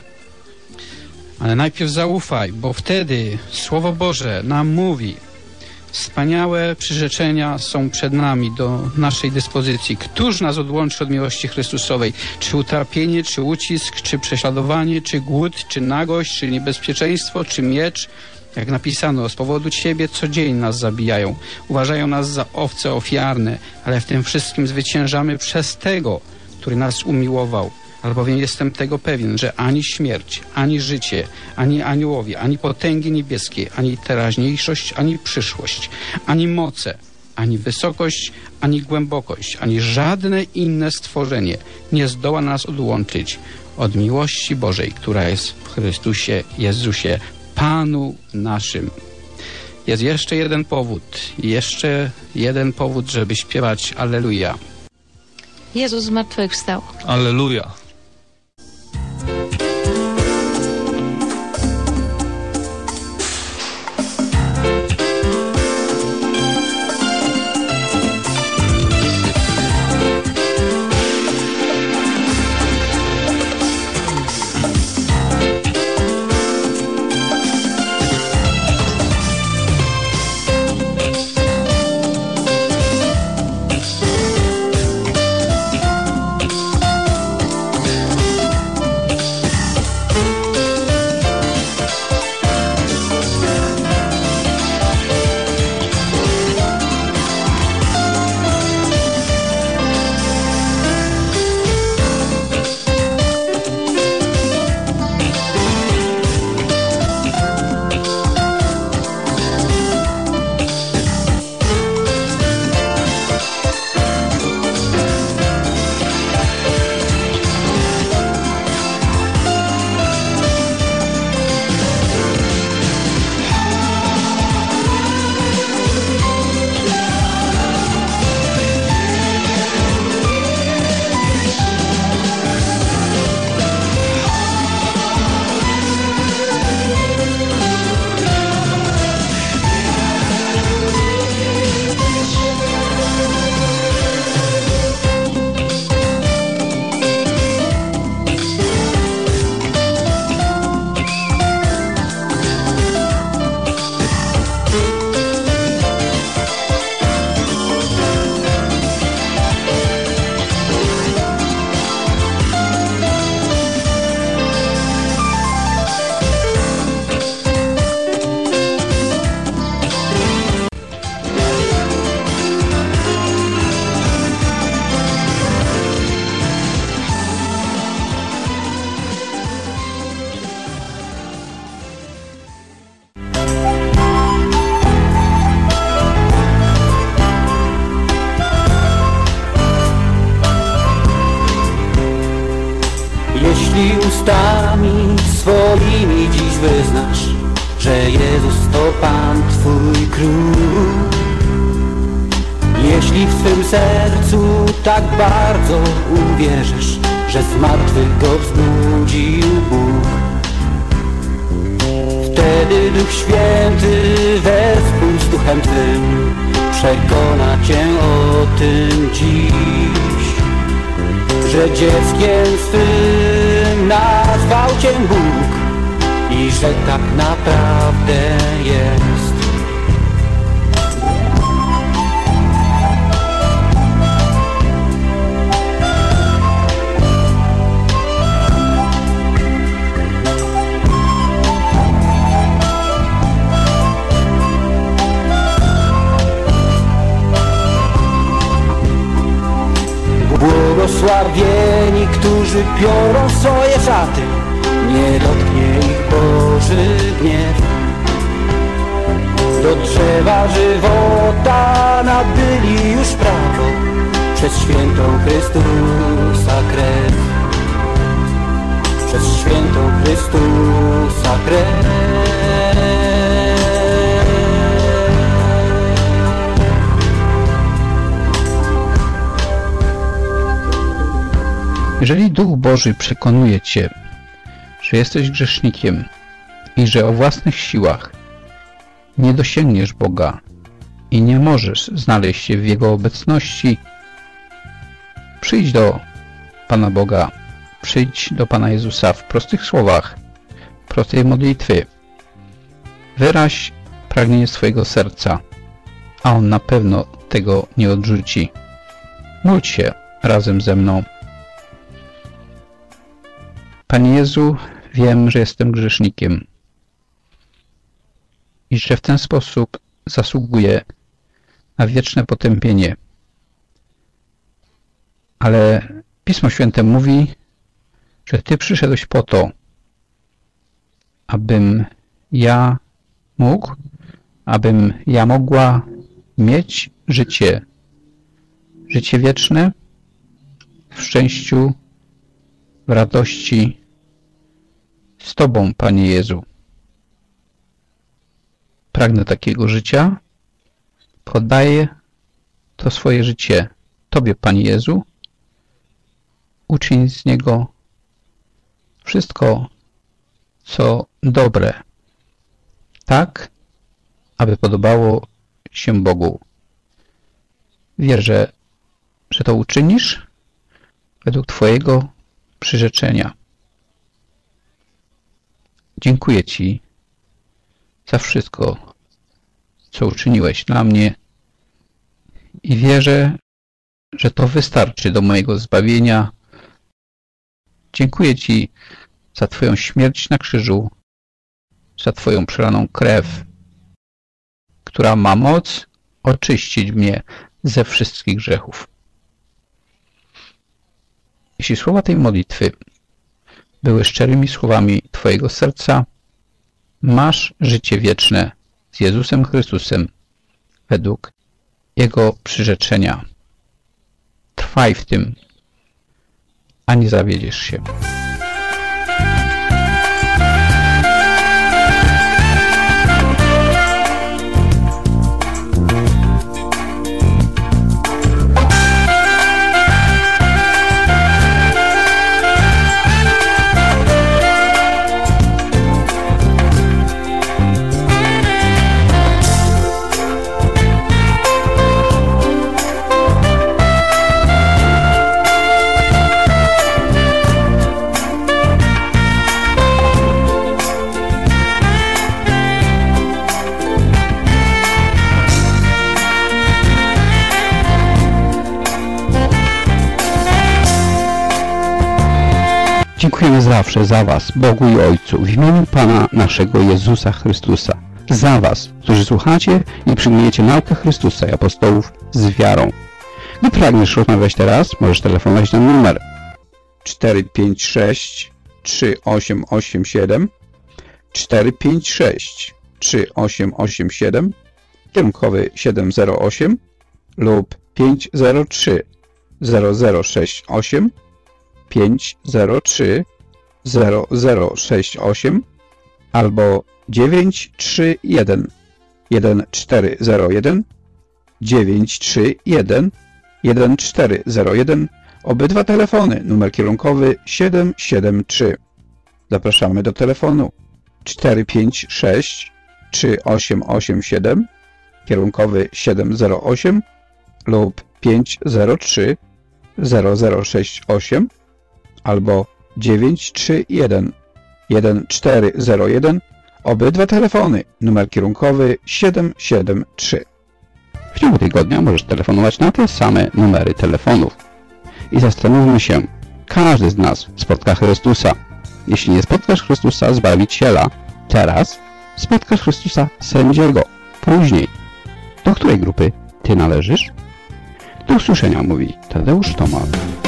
Ale najpierw zaufaj, bo wtedy Słowo Boże nam mówi, wspaniałe przyrzeczenia są przed nami, do naszej dyspozycji. Któż nas odłączy od miłości Chrystusowej? Czy utrapienie, czy ucisk, czy prześladowanie, czy głód, czy nagość, czy niebezpieczeństwo, czy miecz? Jak napisano, z powodu Ciebie co dzień nas zabijają. Uważają nas za owce ofiarne, ale w tym wszystkim zwyciężamy przez Tego, który nas umiłował. Albowiem jestem tego pewien, że ani śmierć, ani życie, ani aniołowie, ani potęgi niebieskie, ani teraźniejszość, ani przyszłość, ani moce, ani wysokość, ani głębokość, ani żadne inne stworzenie nie zdoła nas odłączyć od miłości Bożej, która jest w Chrystusie Jezusie, Panu naszym. Jest jeszcze jeden powód, żeby śpiewać Alleluja. Jezus zmartwychwstał. Alleluja. Jeśli ustami swoimi dziś wyznasz, że Jezus to Pan Twój Król, jeśli w swym sercu tak bardzo uwierzysz, że z martwych Go wzbudził Bóg, wtedy Duch Święty wespół z Duchem Twym przekona Cię o tym dziś, że dzieckiem swym nazwał Cię Bóg i że tak naprawdę jest. Błogosławieni, którzy piorą swoje szaty, nie dotknie ich Boży gniew. Do drzewa żywota nabyli już prawo przez świętą Chrystusa krew. Przez świętą Chrystusa krew. Jeżeli Duch Boży przekonuje Cię, że jesteś grzesznikiem i że o własnych siłach nie dosięgniesz Boga i nie możesz znaleźć się w Jego obecności, przyjdź do Pana Boga, przyjdź do Pana Jezusa w prostych słowach, prostej modlitwy. Wyraź pragnienie swojego serca, a On na pewno tego nie odrzuci. Módl się razem ze mną. Panie Jezu, wiem, że jestem grzesznikiem i że w ten sposób zasługuję na wieczne potępienie. Ale Pismo Święte mówi, że Ty przyszedłeś po to, abym ja mógł, abym ja mogła mieć życie wieczne w szczęściu, w radości z Tobą, Panie Jezu. Pragnę takiego życia. Poddaję to swoje życie Tobie, Panie Jezu. Uczyń z niego wszystko, co dobre, tak, aby podobało się Bogu. Wierzę, że to uczynisz według Twojego przyrzeczenia. Dziękuję Ci za wszystko, co uczyniłeś dla mnie i wierzę, że to wystarczy do mojego zbawienia. Dziękuję Ci za Twoją śmierć na krzyżu, za Twoją przelaną krew, która ma moc oczyścić mnie ze wszystkich grzechów. Jeśli słowa tej modlitwy były szczerymi słowami Twojego serca, masz życie wieczne z Jezusem Chrystusem według Jego przyrzeczenia. Trwaj w tym, a nie zawiedziesz się. Dziękujemy zawsze za Was, Bogu i Ojcu, w imieniu Pana naszego Jezusa Chrystusa. Za Was, którzy słuchacie i przyjmujecie naukę Chrystusa i apostołów z wiarą. Gdy pragniesz rozmawiać teraz, możesz telefonować na numer 456 3887 456 3887 kierunkowy 708 lub 503 0068 503 0068 albo 931 1401 931 1401. Obydwa telefony, numer kierunkowy 773. Zapraszamy do telefonu 456 3887, kierunkowy 708 lub 503 0068 albo 931 1401. Obydwa telefony, numer kierunkowy 773. W ciągu tygodnia możesz telefonować na te same numery telefonów. I zastanówmy się, każdy z nas spotka Chrystusa. Jeśli nie spotkasz Chrystusa Zbawiciela teraz, spotkasz Chrystusa Sędziego później. Do której grupy ty należysz? Do usłyszenia, mówi Tadeusz Tomal.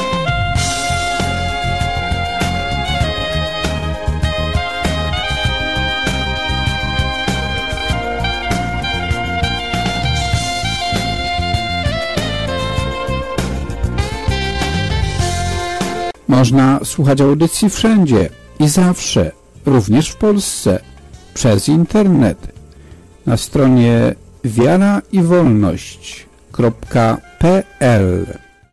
Można słuchać audycji wszędzie i zawsze, również w Polsce, przez internet. Na stronie wiaraiwolność.pl.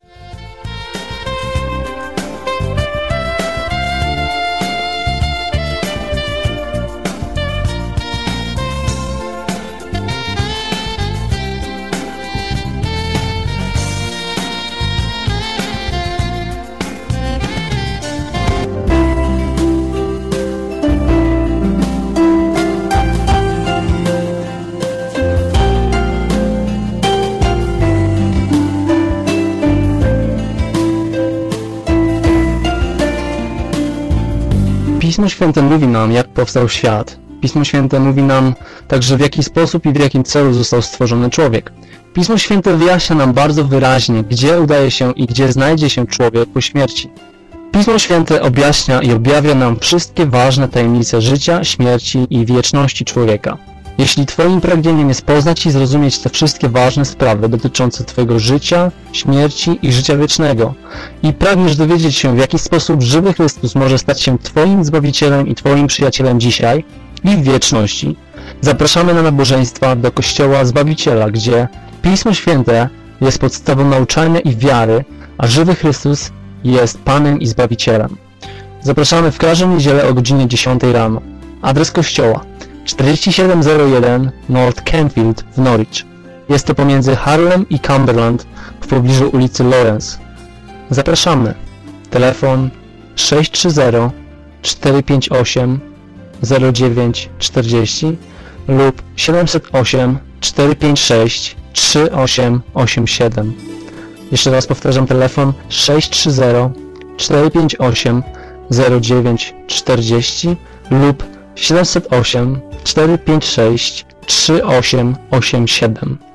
Pismo Święte mówi nam, jak powstał świat. Pismo Święte mówi nam także, w jaki sposób i w jakim celu został stworzony człowiek. Pismo Święte wyjaśnia nam bardzo wyraźnie, gdzie udaje się i gdzie znajdzie się człowiek po śmierci. Pismo Święte objaśnia i objawia nam wszystkie ważne tajemnice życia, śmierci i wieczności człowieka. Jeśli Twoim pragnieniem jest poznać i zrozumieć te wszystkie ważne sprawy dotyczące Twojego życia, śmierci i życia wiecznego i pragniesz dowiedzieć się, w jaki sposób żywy Chrystus może stać się Twoim Zbawicielem i Twoim przyjacielem dzisiaj i w wieczności, zapraszamy na nabożeństwa do Kościoła Zbawiciela, gdzie Pismo Święte jest podstawą nauczania i wiary, a żywy Chrystus jest Panem i Zbawicielem. Zapraszamy w każdą niedzielę o godzinie 10 rano. Adres kościoła 4701 North Canfield w Norwich. Jest to pomiędzy Harlem i Cumberland w pobliżu ulicy Lawrence. Zapraszamy. Telefon 630 458 0940 lub 708 456 3887. Jeszcze raz powtarzam, telefon 630 458 0940 lub 708 456 3887.